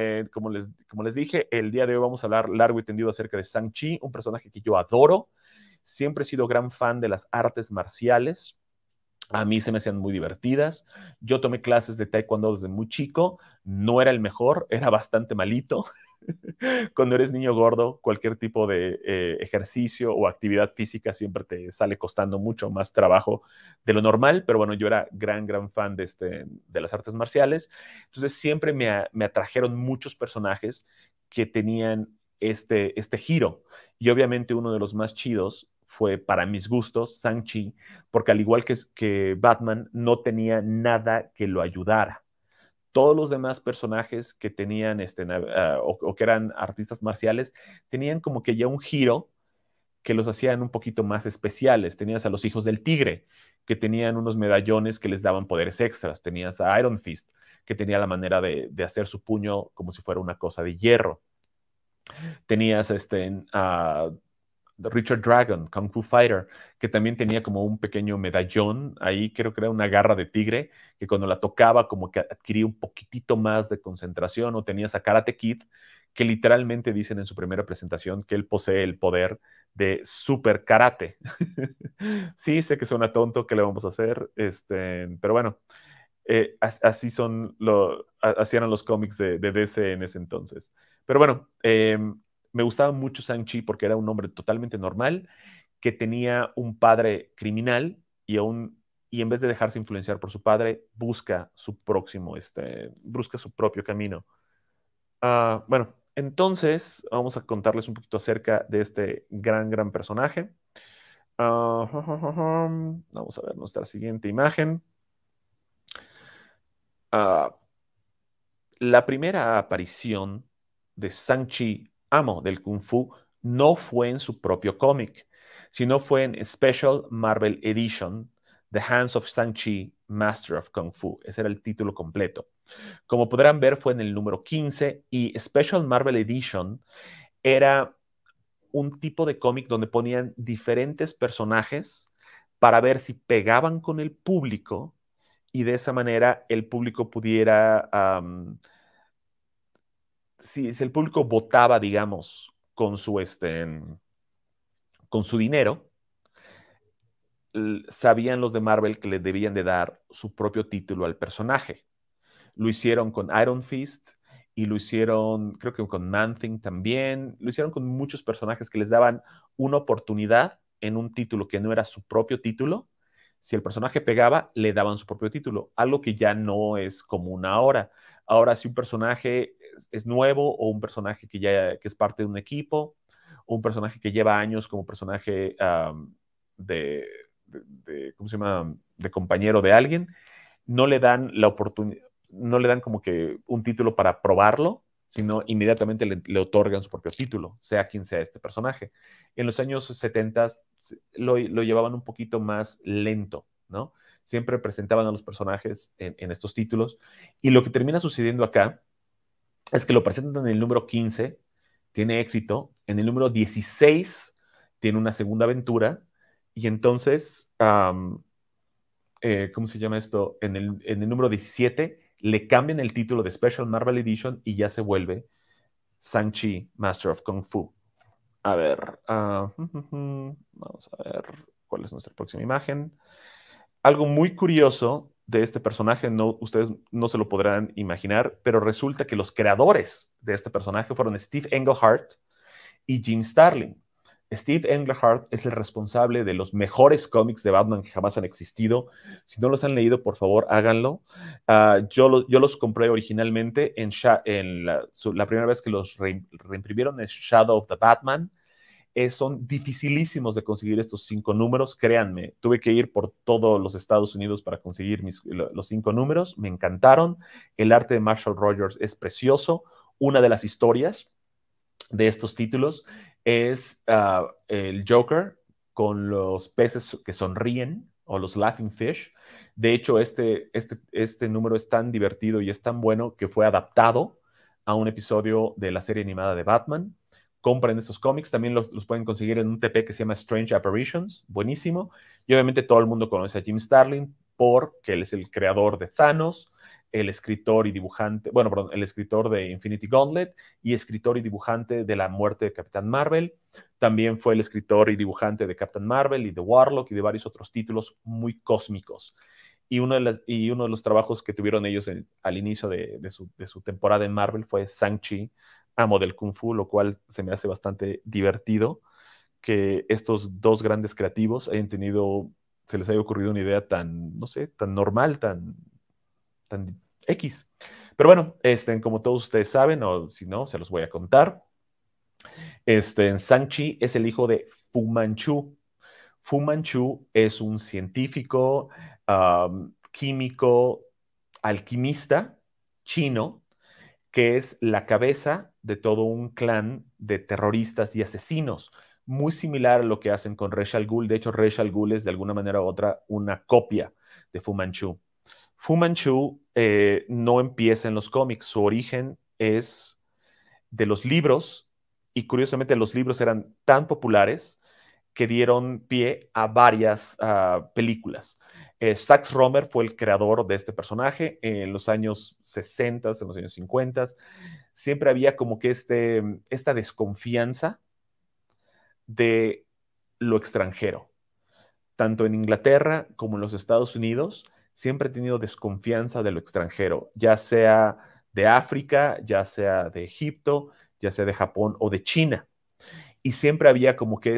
como les dije, el día de hoy vamos a hablar largo y tendido acerca de Shang-Chi, un personaje que yo adoro. Siempre he sido gran fan de las artes marciales. A mí se me hacían muy divertidas. Yo tomé clases de taekwondo desde muy chico. No era el mejor, era bastante malito. Cuando eres niño gordo, cualquier tipo de ejercicio o actividad física siempre te sale costando mucho más trabajo de lo normal, pero bueno, yo era gran fan de las artes marciales. Entonces siempre me atrajeron muchos personajes que tenían este giro. Y obviamente uno de los más chidos fue, para mis gustos, Shang-Chi, porque al igual que Batman, no tenía nada que lo ayudara. Todos los demás personajes que tenían o que eran artistas marciales tenían como que ya un giro que los hacían un poquito más especiales. Tenías a los hijos del tigre, que tenían unos medallones que les daban poderes extras. Tenías a Iron Fist, que tenía la manera de hacer su puño como si fuera una cosa de hierro. Tenías a Richard Dragon, Kung Fu Fighter, que también tenía como un pequeño medallón, ahí creo que era una garra de tigre, que cuando la tocaba como que adquiría un poquitito más de concentración, o tenías a Karate Kid, que literalmente dicen en su primera presentación que él posee el poder de super karate. Sí, sé que suena tonto, ¿qué le vamos a hacer? Pero bueno, así eran los cómics de DC en ese entonces. Pero bueno, me gustaba mucho Shang-Chi porque era un hombre totalmente normal, que tenía un padre criminal y en vez de dejarse influenciar por su padre, busca su propio camino. Bueno, entonces vamos a contarles un poquito acerca de este gran personaje. Vamos a ver nuestra siguiente imagen. Uh, la primera aparición de Shang-Chi, amo del Kung Fu, no fue en su propio cómic, sino fue en Special Marvel Edition, The Hands of Shang-Chi, Master of Kung Fu. Ese era el título completo. Como podrán ver, fue en el número 15 y Special Marvel Edition era un tipo de cómic donde ponían diferentes personajes para ver si pegaban con el público y de esa manera el público pudiera si el público votaba, digamos, con su dinero, sabían los de Marvel que le debían de dar su propio título al personaje. Lo hicieron con Iron Fist y lo hicieron, creo que con Man-Thing también. Lo hicieron con muchos personajes que les daban una oportunidad en un título que no era su propio título. Si el personaje pegaba, le daban su propio título, algo que ya no es común ahora. Ahora, si un personaje es nuevo o un personaje que es parte de un equipo o un personaje que lleva años como personaje ¿cómo se llama? De compañero de alguien, no le dan la oportunidad, no le dan como que un título para probarlo, sino inmediatamente le otorgan su propio título, sea quien sea este personaje. En los años 70 lo llevaban un poquito más lento, ¿no? Siempre presentaban a los personajes en estos títulos, y lo que termina sucediendo acá es que lo presentan en el número 15, tiene éxito, en el número 16 tiene una segunda aventura, y entonces, ¿cómo se llama esto? En el número 17 le cambian el título de Special Marvel Edition y ya se vuelve Shang-Chi, Master of Kung Fu. A ver, vamos a ver cuál es nuestra próxima imagen. Algo muy curioso de este personaje, ustedes no se lo podrán imaginar, pero resulta que los creadores de este personaje fueron Steve Englehart y Jim Starlin. Steve Englehart es el responsable de los mejores cómics de Batman que jamás han existido. Si no los han leído, por favor, háganlo. Yo los compré originalmente en la primera vez que los reimprimieron en Shadow of the Batman. Son dificilísimos de conseguir estos 5 números, créanme. Tuve que ir por todos los Estados Unidos para conseguir los 5 números. Me encantaron. El arte de Marshall Rogers es precioso. Una de las historias de estos títulos es el Joker con los peces que sonríen o los Laughing Fish. De hecho, este número es tan divertido y es tan bueno que fue adaptado a un episodio de la serie animada de Batman. Compren estos cómics, también los pueden conseguir en un TP que se llama Strange Apparitions, buenísimo. Y obviamente todo el mundo conoce a Jim Starlin porque él es el creador de Thanos, el escritor y dibujante, bueno, perdón, el escritor de Infinity Gauntlet y escritor y dibujante de La Muerte de Capitán Marvel. También fue el escritor y dibujante de Captain Marvel y de Warlock y de varios otros títulos muy cósmicos. Y uno de los trabajos que tuvieron ellos al inicio de su temporada en Marvel fue Shang-Chi, amo del Kung Fu, lo cual se me hace bastante divertido que estos dos grandes creativos hayan tenido, se les haya ocurrido una idea tan, no sé, tan normal, tan X. Pero bueno, como todos ustedes saben, o si no, se los voy a contar. Shang-Chi es el hijo de Fu Manchu. Fu Manchu es un científico, químico, alquimista chino, que es la cabeza de todo un clan de terroristas y asesinos, muy similar a lo que hacen con Ra's al Ghul. De hecho, Ra's al Ghul es de alguna manera u otra una copia de Fu Manchu. Fu Manchu no empieza en los cómics, su origen es de los libros y curiosamente los libros eran tan populares que dieron pie a varias películas. Sax Rohmer fue el creador de este personaje en los años 60, en los años 50. Siempre había como que esta desconfianza de lo extranjero. Tanto en Inglaterra como en los Estados Unidos, siempre he tenido desconfianza de lo extranjero, ya sea de África, ya sea de Egipto, ya sea de Japón o de China. Y siempre había como que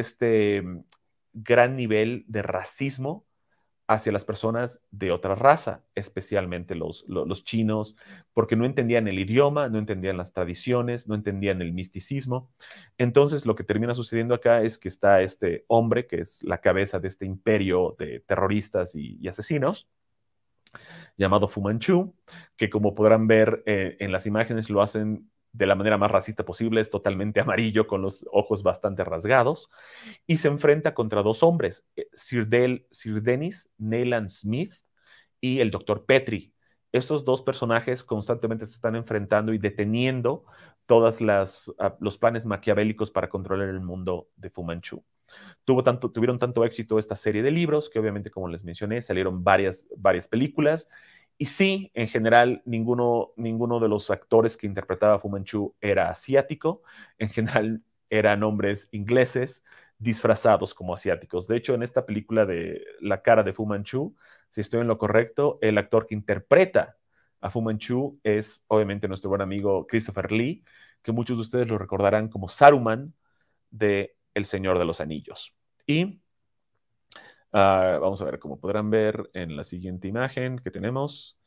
gran nivel de racismo hacia las personas de otra raza, especialmente los chinos, porque no entendían el idioma, no entendían las tradiciones, no entendían el misticismo. Entonces, lo que termina sucediendo acá es que está este hombre, que es la cabeza de este imperio de terroristas y asesinos, llamado Fu Manchu, que como podrán ver en las imágenes lo hacen de la manera más racista posible, es totalmente amarillo con los ojos bastante rasgados, y se enfrenta contra dos hombres, Sir Dennis Nayland Smith y el Dr. Petrie. Estos dos personajes constantemente se están enfrentando y deteniendo todos los planes maquiavélicos para controlar el mundo de Fu Manchu. Tuvieron tanto éxito esta serie de libros que obviamente, como les mencioné, salieron varias películas. Y sí, en general, ninguno de los actores que interpretaba a Fu Manchu era asiático. En general, eran hombres ingleses disfrazados como asiáticos. De hecho, en esta película de La cara de Fu Manchu, si estoy en lo correcto, el actor que interpreta a Fu Manchu es obviamente nuestro buen amigo Christopher Lee, que muchos de ustedes lo recordarán como Saruman de El Señor de los Anillos. Y vamos a ver, como podrán ver en la siguiente imagen que tenemos,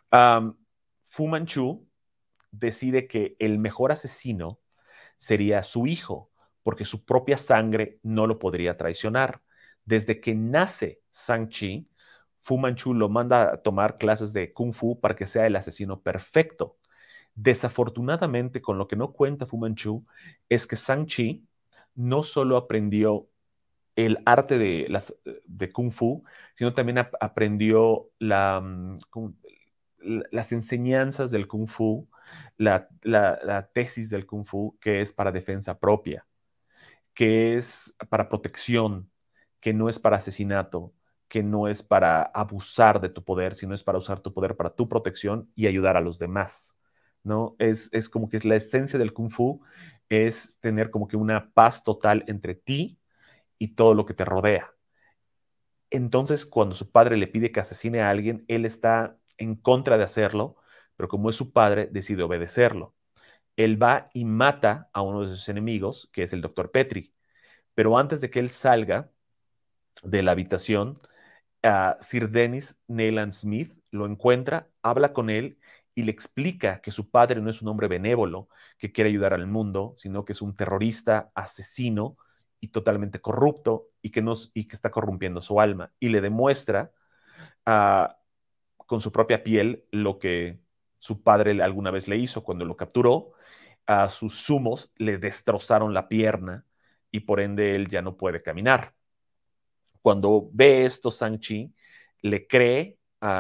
Fu Manchu decide que el mejor asesino sería su hijo, porque su propia sangre no lo podría traicionar. Desde que nace Shang-Chi, Fu Manchu lo manda a tomar clases de Kung Fu para que sea el asesino perfecto. Desafortunadamente, con lo que no cuenta Fu Manchu, es que Shang-Chi no solo aprendió el arte de Kung Fu, sino también aprendió las enseñanzas del Kung Fu, la tesis del Kung Fu, que es para defensa propia, que es para protección, que no es para asesinato, que no es para abusar de tu poder, sino es para usar tu poder para tu protección y ayudar a los demás, ¿no? Es como que la esencia del Kung Fu es tener como que una paz total entre ti y todo lo que te rodea. Entonces, cuando su padre le pide que asesine a alguien, él está en contra de hacerlo, pero como es su padre, decide obedecerlo. Él va y mata a uno de sus enemigos, que es el Dr. Petrie. Pero antes de que él salga de la habitación, Sir Dennis Nayland Smith lo encuentra, habla con él y le explica que su padre no es un hombre benévolo que quiere ayudar al mundo, sino que es un terrorista, asesino y totalmente corrupto y que está corrompiendo su alma. Y le demuestra uh, con su propia piel lo que su padre alguna vez le hizo cuando lo capturó. A sus sumos le destrozaron la pierna y por ende él ya no puede caminar. Cuando ve esto, Shang-Chi le cree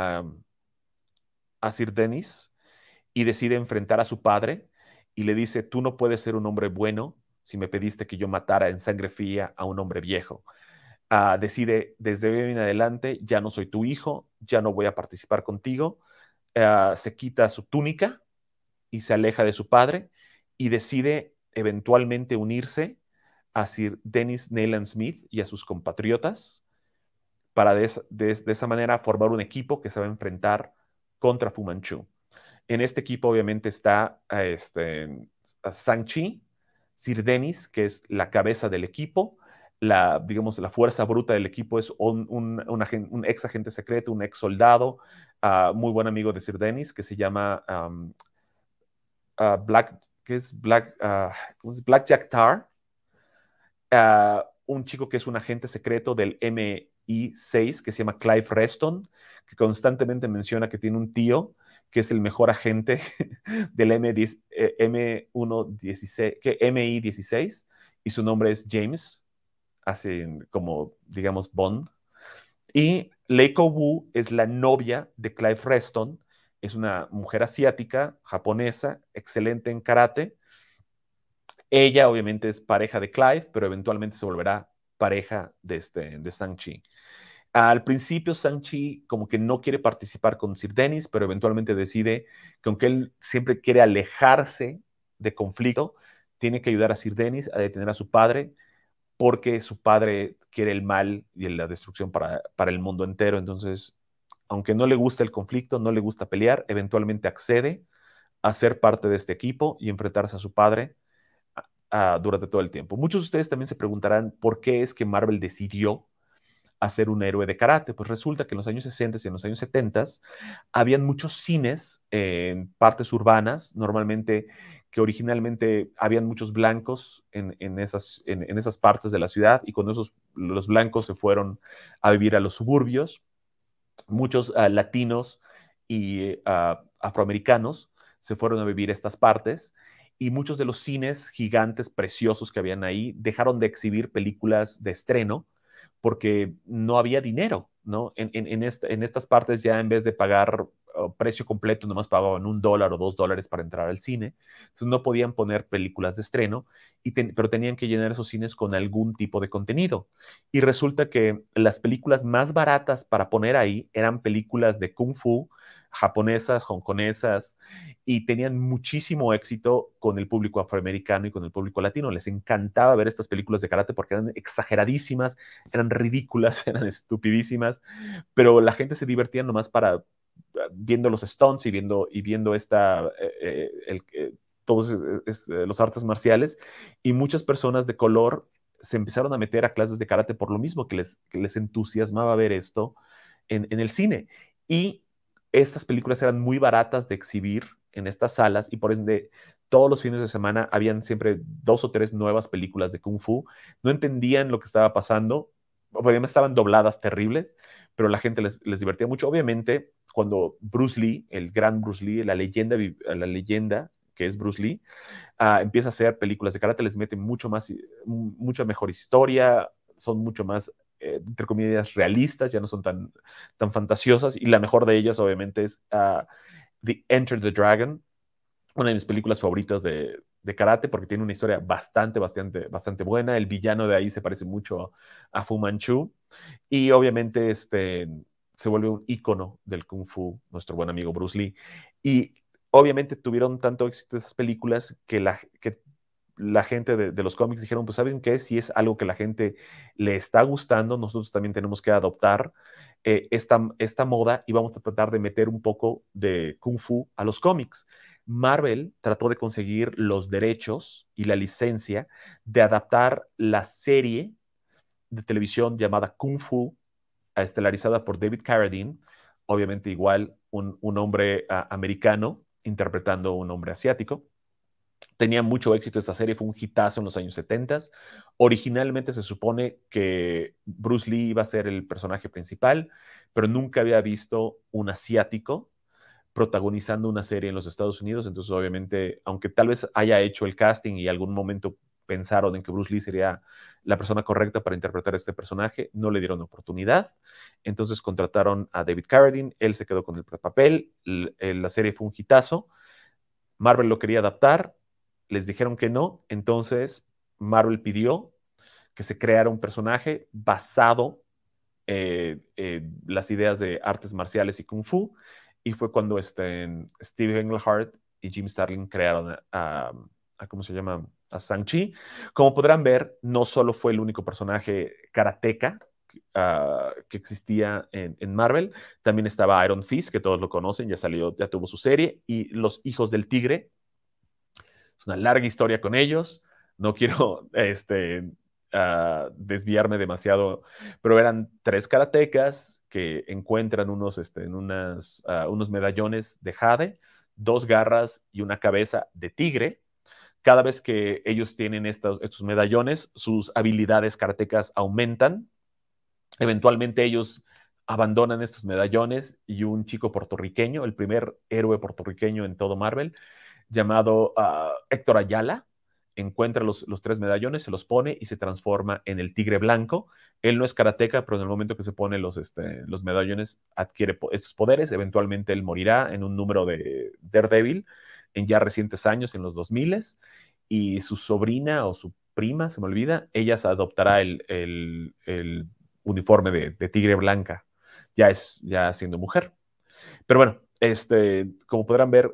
a Sir Dennis y decide enfrentar a su padre y le dice, tú no puedes ser un hombre bueno si me pediste que yo matara en sangre fría a un hombre viejo. Decide, desde hoy en adelante, ya no soy tu hijo, ya no voy a participar contigo. Se quita su túnica y se aleja de su padre y decide eventualmente unirse a Sir Dennis Nayland Smith y a sus compatriotas para de esa manera formar un equipo que se va a enfrentar contra Fu Manchu. En este equipo obviamente está a Shang-Chi, Sir Dennis, que es la cabeza del equipo, digamos, la fuerza bruta del equipo es un ex agente secreto, un ex soldado, muy buen amigo de Sir Dennis, que se llama Black, que es Black, Black Jack Tar, un chico que es un agente secreto del MI6 que se llama Clive Reston, que constantemente menciona que tiene un tío que es el mejor agente del M116, que MI16, y su nombre es James, así como, digamos, Bond. Y Leiko Wu es la novia de Clive Reston, es una mujer asiática, japonesa, excelente en karate. Ella obviamente es pareja de Clive, pero eventualmente se volverá pareja de Shang-Chi. Al principio Shang-Chi como que no quiere participar con Sir Dennis, pero eventualmente decide que aunque él siempre quiere alejarse de conflicto, tiene que ayudar a Sir Dennis a detener a su padre, porque su padre quiere el mal y la destrucción para el mundo entero. Entonces, aunque no le gusta el conflicto, no le gusta pelear, eventualmente accede a ser parte de este equipo y enfrentarse a su padre durante todo el tiempo. Muchos de ustedes también se preguntarán por qué es que Marvel decidió hacer un héroe de karate. Pues resulta que en los años 60 y en los años 70 habían muchos cines en partes urbanas, normalmente que originalmente habían muchos blancos en esas partes de la ciudad, y cuando los blancos se fueron a vivir a los suburbios, muchos latinos y afroamericanos se fueron a vivir a estas partes, y muchos de los cines gigantes preciosos que habían ahí dejaron de exhibir películas de estreno porque no había dinero, ¿no? En estas partes ya en vez de pagar precio completo, nomás pagaban $1 o $2 para entrar al cine. Entonces no podían poner películas de estreno, pero tenían que llenar esos cines con algún tipo de contenido. Y resulta que las películas más baratas para poner ahí eran películas de Kung Fu, japonesas, hongkonesas, y tenían muchísimo éxito con el público afroamericano y con el público latino. Les encantaba ver estas películas de karate porque eran exageradísimas, eran ridículas, eran estupidísimas, pero la gente se divertía nomás viendo los stunts y viendo todos los artes marciales, y muchas personas de color se empezaron a meter a clases de karate por lo mismo, que les entusiasmaba ver esto en el cine. Y estas películas eran muy baratas de exhibir en estas salas, y por ende todos los fines de semana habían siempre 2 o 3 nuevas películas de Kung Fu. No entendían lo que estaba pasando, obviamente estaban dobladas terribles, pero la gente les divertía mucho. Obviamente, cuando Bruce Lee, el gran Bruce Lee, la leyenda que es Bruce Lee, empieza a hacer películas de karate, les mete mucha mejor historia, son mucho más, entre comillas, realistas, ya no son tan fantasiosas, y la mejor de ellas obviamente es The Enter the Dragon, una de mis películas favoritas de karate, porque tiene una historia bastante buena. El villano de ahí se parece mucho a Fu Manchu, y obviamente se vuelve un ícono del Kung Fu, nuestro buen amigo Bruce Lee. Y obviamente tuvieron tanto éxito esas películas que la gente de los cómics dijeron, pues ¿saben qué? Si es algo que la gente le está gustando, nosotros también tenemos que adoptar esta moda, y vamos a tratar de meter un poco de Kung Fu a los cómics. Marvel trató de conseguir los derechos y la licencia de adaptar la serie de televisión llamada Kung Fu, estelarizada por David Carradine, obviamente igual un hombre americano interpretando a un hombre asiático. Tenía mucho éxito esta serie, fue un hitazo en los años 70. Originalmente se supone que Bruce Lee iba a ser el personaje principal, pero nunca había visto un asiático protagonizando una serie en los Estados Unidos. Entonces, obviamente, aunque tal vez haya hecho el casting y algún momento pensaron en que Bruce Lee sería la persona correcta para interpretar este personaje, no le dieron oportunidad. Entonces contrataron a David Carradine, él se quedó con el papel, la serie fue un hitazo, Marvel lo quería adaptar, les dijeron que no, entonces Marvel pidió que se creara un personaje basado en las ideas de artes marciales y kung fu, y fue cuando Steve Englehart y Jim Starlin crearon ¿cómo se llama? A Shang-Chi. Como podrán ver, no solo fue el único personaje karateca que existía en Marvel, también estaba Iron Fist, que todos lo conocen, ya salió, ya tuvo su serie, y los Hijos del Tigre. Es una larga historia con ellos. No quiero desviarme demasiado, pero eran tres karatecas que encuentran unos medallones de jade, dos garras y una cabeza de tigre. Cada vez que ellos tienen estos medallones, sus habilidades karatecas aumentan. Eventualmente ellos abandonan estos medallones y un chico puertorriqueño, el primer héroe puertorriqueño en todo Marvel, llamado Héctor Ayala, encuentra los tres medallones, se los pone y se transforma en el tigre blanco. Él no es karateca, pero en el momento que se pone los medallones adquiere estos poderes. Eventualmente él morirá en un número de Daredevil en ya recientes años, en los 2000, y su sobrina o su prima, se me olvida, ella se adoptará el uniforme de tigre blanca, ya siendo mujer. Pero bueno, como podrán ver,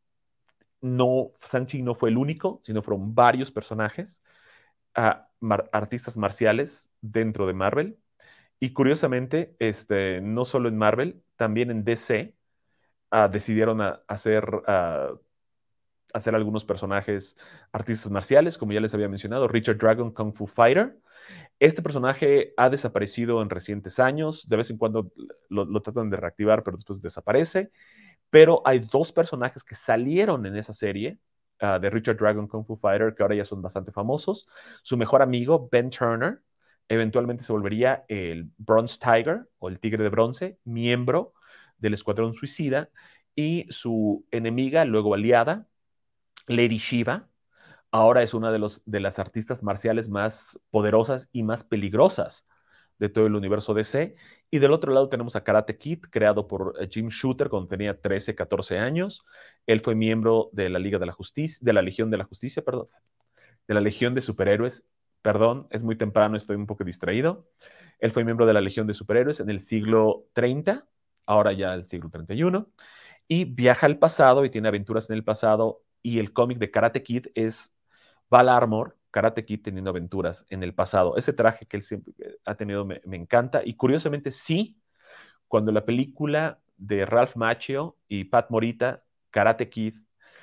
no, Shang-Chi no fue el único, sino fueron varios personajes, artistas marciales dentro de Marvel. Y curiosamente, no solo en Marvel, también en DC decidieron hacer algunos personajes artistas marciales, como ya les había mencionado, Richard Dragon, Kung Fu Fighter. Este personaje ha desaparecido en recientes años, de vez en cuando lo tratan de reactivar, pero después desaparece. Pero hay dos personajes que salieron en esa serie de Richard Dragon Kung Fu Fighter que ahora ya son bastante famosos. Su mejor amigo, Ben Turner, eventualmente se volvería el Bronze Tiger o el Tigre de Bronce, miembro del Escuadrón Suicida, y su enemiga, luego aliada, Lady Shiva, ahora es una de las artistas marciales más poderosas y más peligrosas de todo el universo DC. Y del otro lado tenemos a Karate Kid, creado por Jim Shooter cuando tenía 13, 14 años. Él fue miembro de la Liga de la Justicia, de la Legión de la Justicia, perdón, de la Legión de Superhéroes. Perdón, es muy temprano, estoy un poco distraído. Él fue miembro de la Legión de Superhéroes en el siglo 30, ahora ya el siglo 31, y viaja al pasado y tiene aventuras en el pasado. Y el cómic de Karate Kid es Val Armor, Karate Kid teniendo aventuras en el pasado. Ese traje que él siempre ha tenido me encanta. Y curiosamente, sí, cuando la película de Ralph Macchio y Pat Morita, Karate Kid,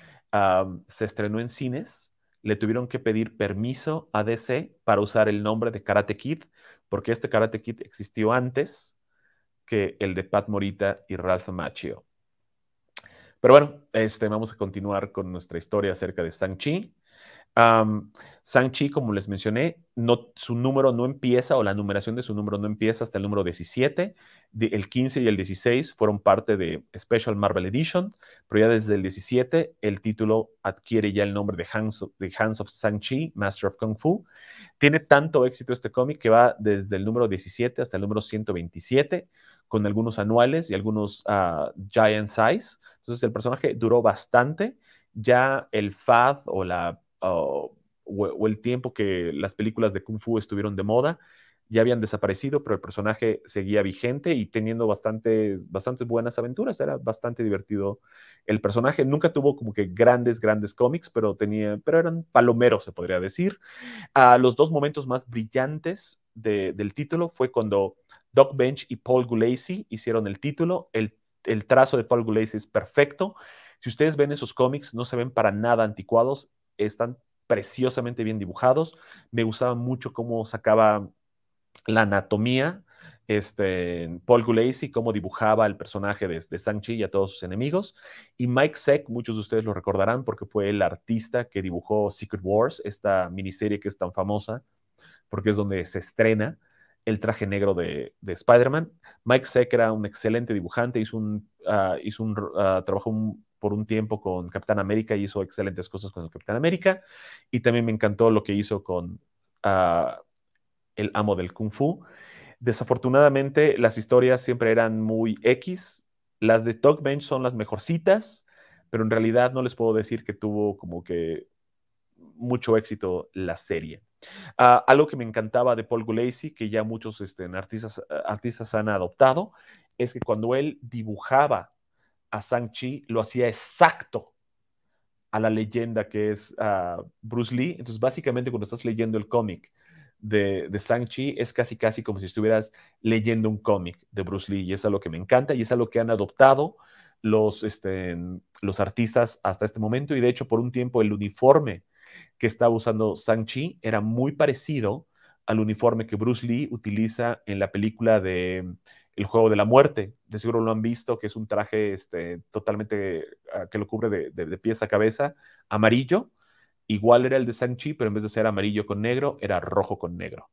se estrenó en cines, le tuvieron que pedir permiso a DC para usar el nombre de Karate Kid, porque este Karate Kid existió antes que el de Pat Morita y Ralph Macchio. Pero bueno, vamos a continuar con nuestra historia acerca de Shang-Chi. Shang-Chi, como les mencioné, su número no empieza, o la numeración de su número no empieza hasta el número 17. El 15 y el 16 fueron parte de Special Marvel Edition, pero ya desde el 17 el título adquiere ya el nombre de Hands of Shang-Chi, Master of Kung Fu. Tiene tanto éxito este cómic que va desde el número 17 hasta el número 127, con algunos anuales y algunos giant size. Entonces el personaje duró bastante. Ya el fad o el tiempo que las películas de Kung Fu estuvieron de moda ya habían desaparecido, pero el personaje seguía vigente y teniendo bastante buenas aventuras. Era bastante divertido el personaje. Nunca tuvo como que grandes cómics, pero eran palomeros, se podría decir. Los dos momentos más brillantes del título fue cuando Doug Bench y Paul Gulacy hicieron el título. El trazo de Paul Gulacy es perfecto. Si ustedes ven esos cómics, no se ven para nada anticuados, están preciosamente bien dibujados. Me gustaba mucho cómo sacaba la anatomía, Paul Gulacy, cómo dibujaba el personaje de Shang-Chi y a todos sus enemigos. Y Mike Zeck, muchos de ustedes lo recordarán porque fue el artista que dibujó Secret Wars, esta miniserie que es tan famosa, porque es donde se estrena el traje negro de Spider-Man. Mike Zeck era un excelente dibujante, trabajó por un tiempo con Capitán América y hizo excelentes cosas con el Capitán América. Y también me encantó lo que hizo con el amo del Kung Fu. Desafortunadamente, las historias siempre eran muy X. Las de Talk Bench son las mejorcitas, pero en realidad no les puedo decir que tuvo como que mucho éxito la serie. Algo que me encantaba de Paul Gulacy, que ya muchos artistas han adoptado, es que cuando él dibujaba a Shang-Chi, lo hacía exacto a la leyenda que es Bruce Lee. Entonces, básicamente, cuando estás leyendo el cómic de Shang-Chi, es casi, casi como si estuvieras leyendo un cómic de Bruce Lee. Y es algo que me encanta y es algo que han adoptado los artistas hasta este momento. Y de hecho, por un tiempo, el uniforme que estaba usando Shang-Chi era muy parecido al uniforme que Bruce Lee utiliza en la película de El Juego de la Muerte. De seguro lo han visto, que es un traje totalmente que lo cubre de pies a cabeza, amarillo. Igual era el de Shang-Chi, pero en vez de ser amarillo con negro, era rojo con negro.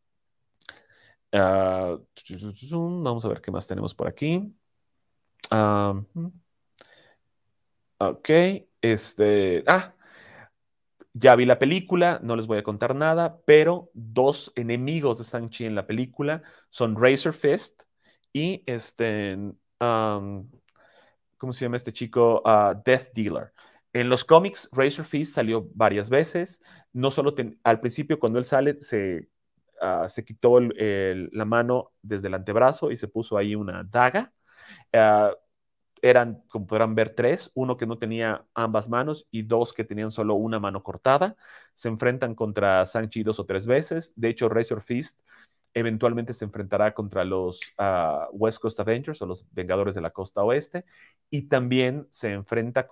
Uh, vamos a ver qué más tenemos por aquí. Ok, ya vi la película, no les voy a contar nada, pero dos enemigos de Shang-Chi en la película son Razor Fist y ¿cómo se llama este chico? Death Dealer. En los cómics, Razor Fist salió varias veces. No solo al principio, cuando él sale, se quitó la mano desde el antebrazo y se puso ahí una daga. Uh, Eran, como podrán ver, tres, uno que no tenía ambas manos y dos que tenían solo una mano cortada. Se enfrentan contra Shang-Chi 2 o 3 veces. De hecho, Razor Fist eventualmente se enfrentará contra los West Coast Avengers o los Vengadores de la Costa Oeste. Y también se enfrenta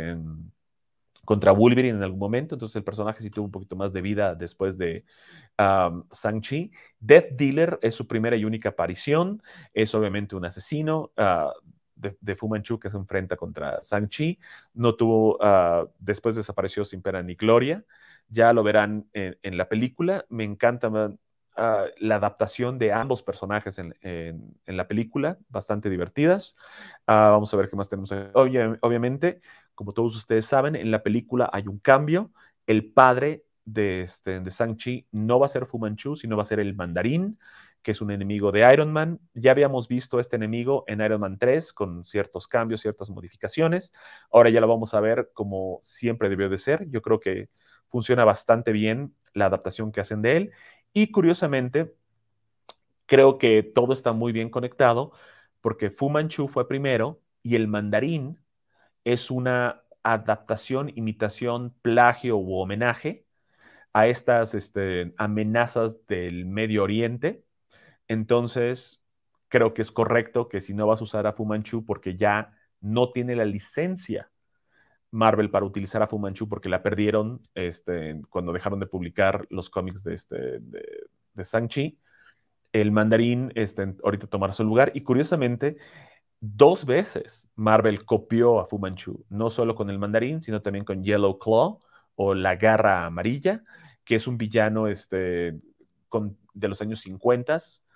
contra Wolverine en algún momento. Entonces el personaje sí tuvo un poquito más de vida después de Shang-Chi. Death Dealer es su primera y única aparición. Es obviamente un asesino. De Fu Manchu que se enfrenta contra Shang-Chi. No tuvo, después desapareció sin pena ni gloria. Ya lo verán en la película. Me encanta la adaptación de ambos personajes en la película, bastante divertidas. Vamos a ver qué más tenemos. Obviamente, como todos ustedes saben, en la película hay un cambio. El padre de Shang-Chi no va a ser Fu Manchu, sino va a ser el Mandarín, que es un enemigo de Iron Man. Ya habíamos visto este enemigo en Iron Man 3 con ciertos cambios, ciertas modificaciones. Ahora ya lo vamos a ver como siempre debió de ser. Yo creo que funciona bastante bien la adaptación que hacen de él. Y curiosamente, creo que todo está muy bien conectado porque Fu Manchu fue primero y el Mandarín es una adaptación, imitación, plagio u homenaje a estas amenazas del Medio Oriente. Entonces, creo que es correcto que si no vas a usar a Fu Manchu porque ya no tiene la licencia Marvel para utilizar a Fu Manchu porque la perdieron cuando dejaron de publicar los cómics de Shang-Chi, el Mandarín ahorita tomará su lugar. Y curiosamente, 2 veces Marvel copió a Fu Manchu, no solo con el Mandarín, sino también con Yellow Claw o la Garra Amarilla, que es un villano de los años 50.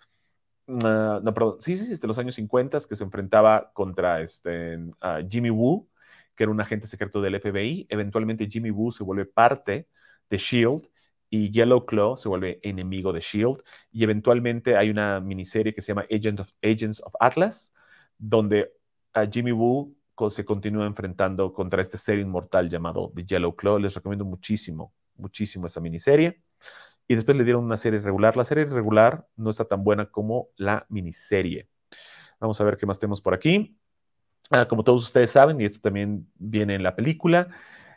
No, perdón, sí, es de los años 50 que se enfrentaba contra Jimmy Woo, que era un agente secreto del FBI. Eventualmente Jimmy Woo se vuelve parte de SHIELD y Yellow Claw se vuelve enemigo de SHIELD. Y eventualmente hay una miniserie que se llama Agents of Atlas, donde Jimmy Woo se continúa enfrentando contra este ser inmortal llamado The Yellow Claw. Les recomiendo muchísimo, muchísimo esa miniserie. Y después le dieron una serie regular. La serie regular no está tan buena como la miniserie. Vamos a ver qué más tenemos por aquí. Como todos ustedes saben, y esto también viene en la película,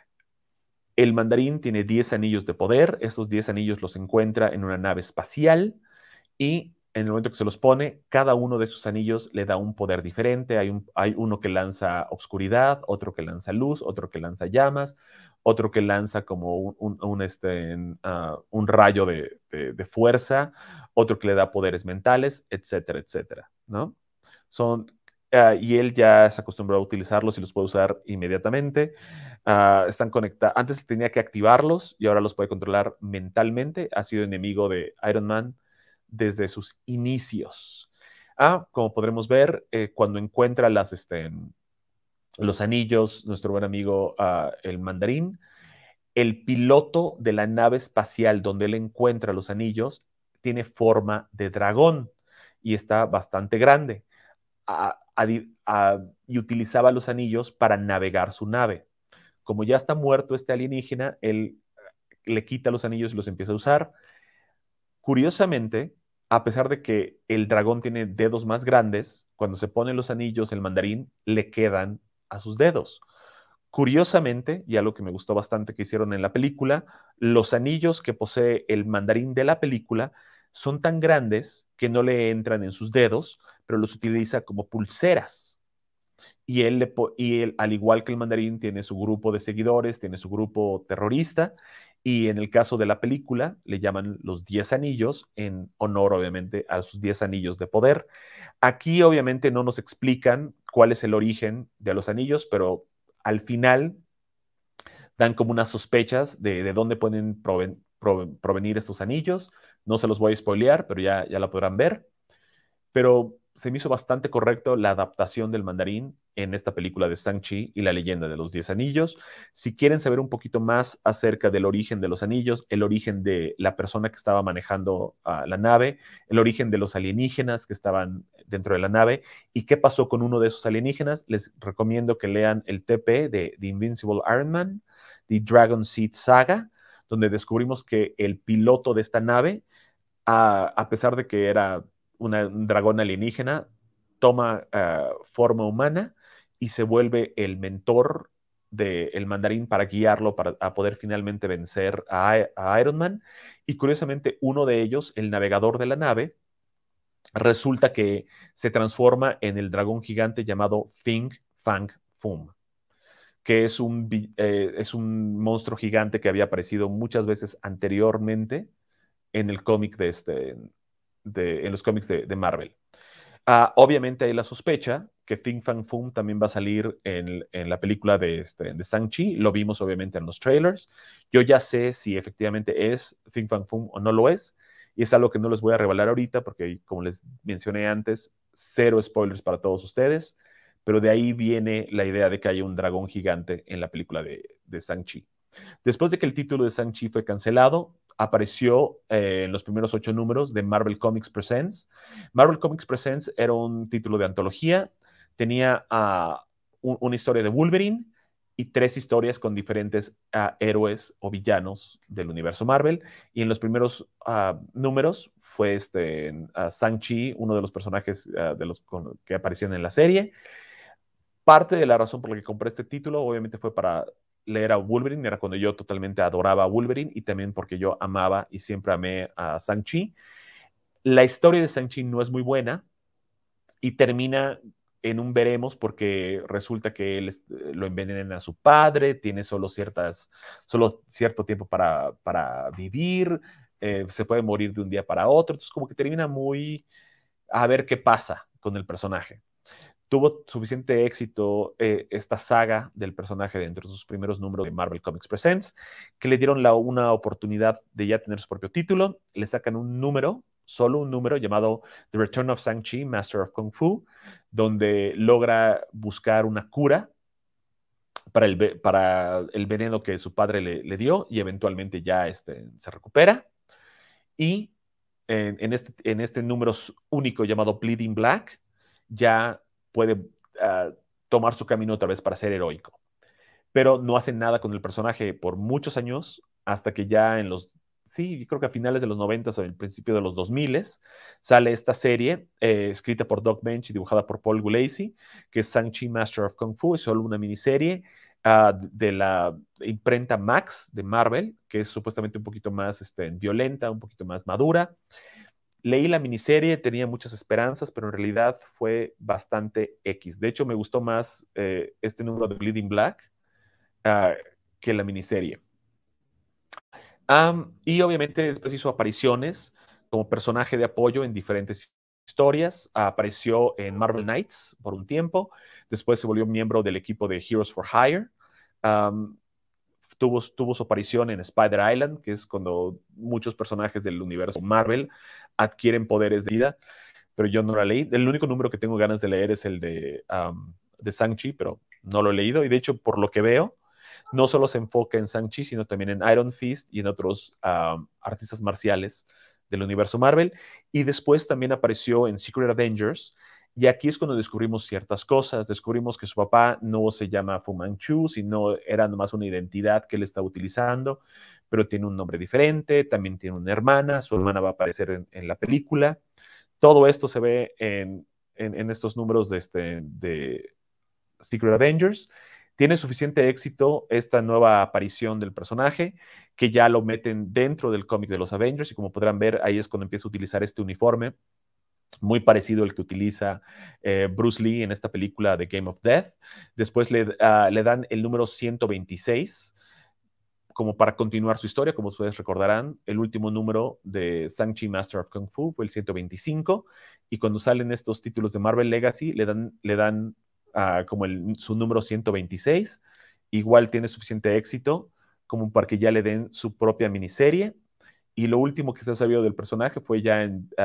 el Mandarín tiene 10 anillos de poder. Estos 10 anillos los encuentra en una nave espacial y en el momento que se los pone, cada uno de sus anillos le da un poder diferente. Hay uno que lanza obscuridad, otro que lanza luz, otro que lanza llamas, otro que lanza como un rayo de fuerza, otro que le da poderes mentales, etcétera, etcétera, ¿no? Son, y él ya se acostumbró a utilizarlos y los puede usar inmediatamente. Están conectados. Antes tenía que activarlos y ahora los puede controlar mentalmente. Ha sido enemigo de Iron Man desde sus inicios. Como podremos ver, cuando encuentra los anillos, nuestro buen amigo el mandarín, el piloto de la nave espacial donde él encuentra los anillos tiene forma de dragón y está bastante grande. Y utilizaba los anillos para navegar su nave. Como ya está muerto este alienígena, él le quita los anillos y los empieza a usar. Curiosamente, a pesar de que el dragón tiene dedos más grandes, cuando se ponen los anillos, el mandarín le quedan a sus dedos. Curiosamente, y algo que me gustó bastante que hicieron en la película, los anillos que posee el mandarín de la película son tan grandes que no le entran en sus dedos, pero los utiliza como pulseras. Y él, al igual que el mandarín, tiene su grupo de seguidores, tiene su grupo terrorista, y en el caso de la película le llaman los 10 anillos, en honor obviamente a sus 10 anillos de poder. Aquí obviamente no nos explican cuál es el origen de los anillos, pero al final dan como unas sospechas de dónde pueden provenir estos anillos. No se los voy a spoilear, pero ya la podrán ver. Pero se me hizo bastante correcto la adaptación del mandarín en esta película de Shang-Chi y la leyenda de los 10 anillos. Si quieren saber un poquito más acerca del origen de los anillos, el origen de la persona que estaba manejando la nave, el origen de los alienígenas que estaban dentro de la nave y qué pasó con uno de esos alienígenas, les recomiendo que lean el TP de The Invincible Iron Man, The Dragon Seed Saga, donde descubrimos que el piloto de esta nave, a pesar de que era un dragón alienígena, toma forma humana y se vuelve el mentor del mandarín para guiarlo a poder finalmente vencer a Iron Man. Y curiosamente, uno de ellos, el navegador de la nave, resulta que se transforma en el dragón gigante llamado Fing Fang Foom, que es un monstruo gigante que había aparecido muchas veces anteriormente en el cómic en los cómics de Marvel. Obviamente hay la sospecha que Fin Fang Foom también va a salir en la película de Shang-Chi. Lo vimos obviamente en los trailers. Yo ya sé si efectivamente es Fin Fang Foom o no lo es. Y es algo que no les voy a revelar ahorita porque, como les mencioné antes, cero spoilers para todos ustedes. Pero de ahí viene la idea de que haya un dragón gigante en la película de Shang-Chi. Después de que el título de Shang-Chi fue cancelado, apareció en los primeros 8 números de Marvel Comics Presents. Marvel Comics Presents era un título de antología, tenía una historia de Wolverine y 3 historias con diferentes héroes o villanos del universo Marvel. Y en los primeros números fue Shang-Chi, uno de los personajes que aparecieron en la serie. Parte de la razón por la que compré este título, obviamente, fue para leer a Wolverine. Era cuando yo totalmente adoraba a Wolverine y también porque yo amaba y siempre amé a Shang-Chi. La historia de Shang-Chi no es muy buena y termina en un veremos porque resulta que él lo envenenan a su padre, tiene solo cierto tiempo para vivir, se puede morir de un día para otro. Entonces, como que termina muy a ver qué pasa con el personaje. Tuvo suficiente éxito esta saga del personaje dentro de sus primeros números de Marvel Comics Presents, que le dieron una oportunidad de ya tener su propio título. Le sacan un número, solo un número, llamado The Return of Shang-Chi, Master of Kung Fu, donde logra buscar una cura para el veneno que su padre le dio y eventualmente ya se recupera. Y en este número único llamado Bleeding Black, ya puede tomar su camino otra vez para ser heroico. Pero no hacen nada con el personaje por muchos años, hasta que ya sí, creo que a finales de los 90 o en el principio de los 2000 sale esta serie escrita por Doug Bench y dibujada por Paul Gulacy, que es Shang-Chi Master of Kung Fu. Es solo una miniserie de la imprenta Max de Marvel, que es supuestamente un poquito más violenta, un poquito más madura. leí la miniserie, tenía muchas esperanzas, pero en realidad fue bastante X. De hecho, me gustó más este número de Bleeding Black uh, que la miniserie. Y obviamente después hizo apariciones como personaje de apoyo en diferentes historias. Apareció en Marvel Knights por un tiempo. Después se volvió miembro del equipo de Heroes for Hire. Um, tuvo su aparición en Spider Island, que es cuando muchos personajes del universo Marvel adquieren poderes de vida, pero yo no la leí. El único número que tengo ganas de leer es el de Shang-Chi, pero no lo he leído. Y de hecho, por lo que veo, no solo se enfoca en Shang-Chi, sino también en Iron Fist y en otros artistas marciales del universo Marvel. Y después también apareció en Secret Avengers. Y aquí es cuando descubrimos ciertas cosas. Descubrimos que su papá no se llama Fu Manchu, sino era nomás una identidad que él está utilizando, pero tiene un nombre diferente. También tiene una hermana. Su hermana va a aparecer en la película. Todo esto se ve en estos números de Secret Avengers. Tiene suficiente éxito esta nueva aparición del personaje que ya lo meten dentro del cómic de los Avengers y como podrán ver, ahí es cuando empieza a utilizar este uniforme muy parecido al que utiliza Bruce Lee en esta película de Game of Death. Después le dan el número 126 como para continuar su historia. Como ustedes recordarán, el último número de Shang-Chi Master of Kung Fu fue el 125 y cuando salen estos títulos de Marvel Legacy le dan como su número 126. Igual tiene suficiente éxito como para que ya le den su propia miniserie. Y lo último que se ha sabido del personaje fue ya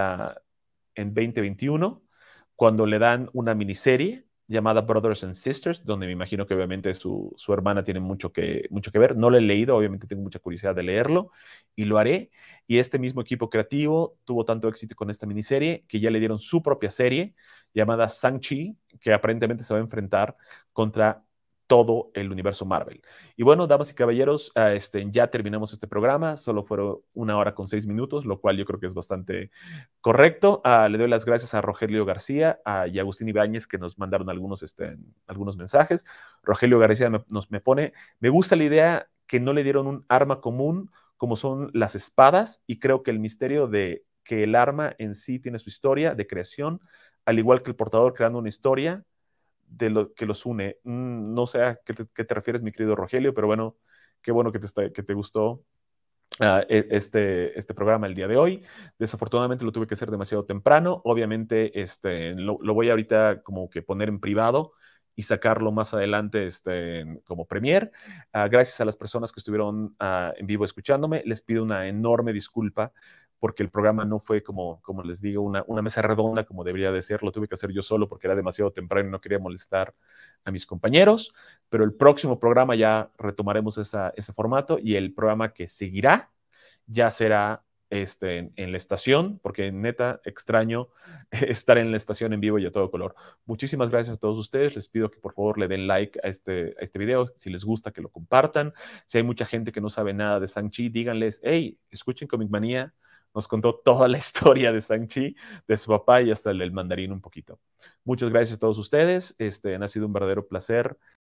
en 2021, cuando le dan una miniserie llamada Brothers and Sisters, donde me imagino que obviamente su hermana tiene mucho que ver. No lo he leído, obviamente tengo mucha curiosidad de leerlo y lo haré. Y este mismo equipo creativo tuvo tanto éxito con esta miniserie que ya le dieron su propia serie llamada Shang-Chi, que aparentemente se va a enfrentar contra todo el universo Marvel. Y bueno, damas y caballeros, ya terminamos este programa. Solo fueron 1 hora con 6 minutos, lo cual yo creo que es bastante correcto. Le doy las gracias a Rogelio García y a Agustín Ibáñez que nos mandaron algunos mensajes. Rogelio García me pone, me gusta la idea que no le dieron un arma común como son las espadas y creo que el misterio de que el arma en sí tiene su historia de creación, al igual que el portador creando una historia de lo que los une. No sé a qué te refieres, mi querido Rogelio, pero bueno, qué bueno que te gustó este programa el día de hoy. Desafortunadamente lo tuve que hacer demasiado temprano. Obviamente lo voy ahorita como que poner en privado y sacarlo más adelante como premier. Gracias a las personas que estuvieron en vivo escuchándome. Les pido una enorme disculpa porque el programa no fue como les digo, una mesa redonda como debería de ser. Lo tuve que hacer yo solo porque era demasiado temprano y no quería molestar a mis compañeros, pero el próximo programa ya retomaremos ese formato y el programa que seguirá ya será en la estación, porque neta extraño estar en la estación en vivo y a todo color. Muchísimas gracias a todos ustedes. Les pido que por favor le den like a este video. Si les gusta, que lo compartan. Si hay mucha gente que no sabe nada de Shang-Chi, díganles, hey, escuchen Comic Manía. Nos contó toda la historia de Shang-Chi, de su papá y hasta el mandarín un poquito. Muchas gracias a todos ustedes. Ha sido un verdadero placer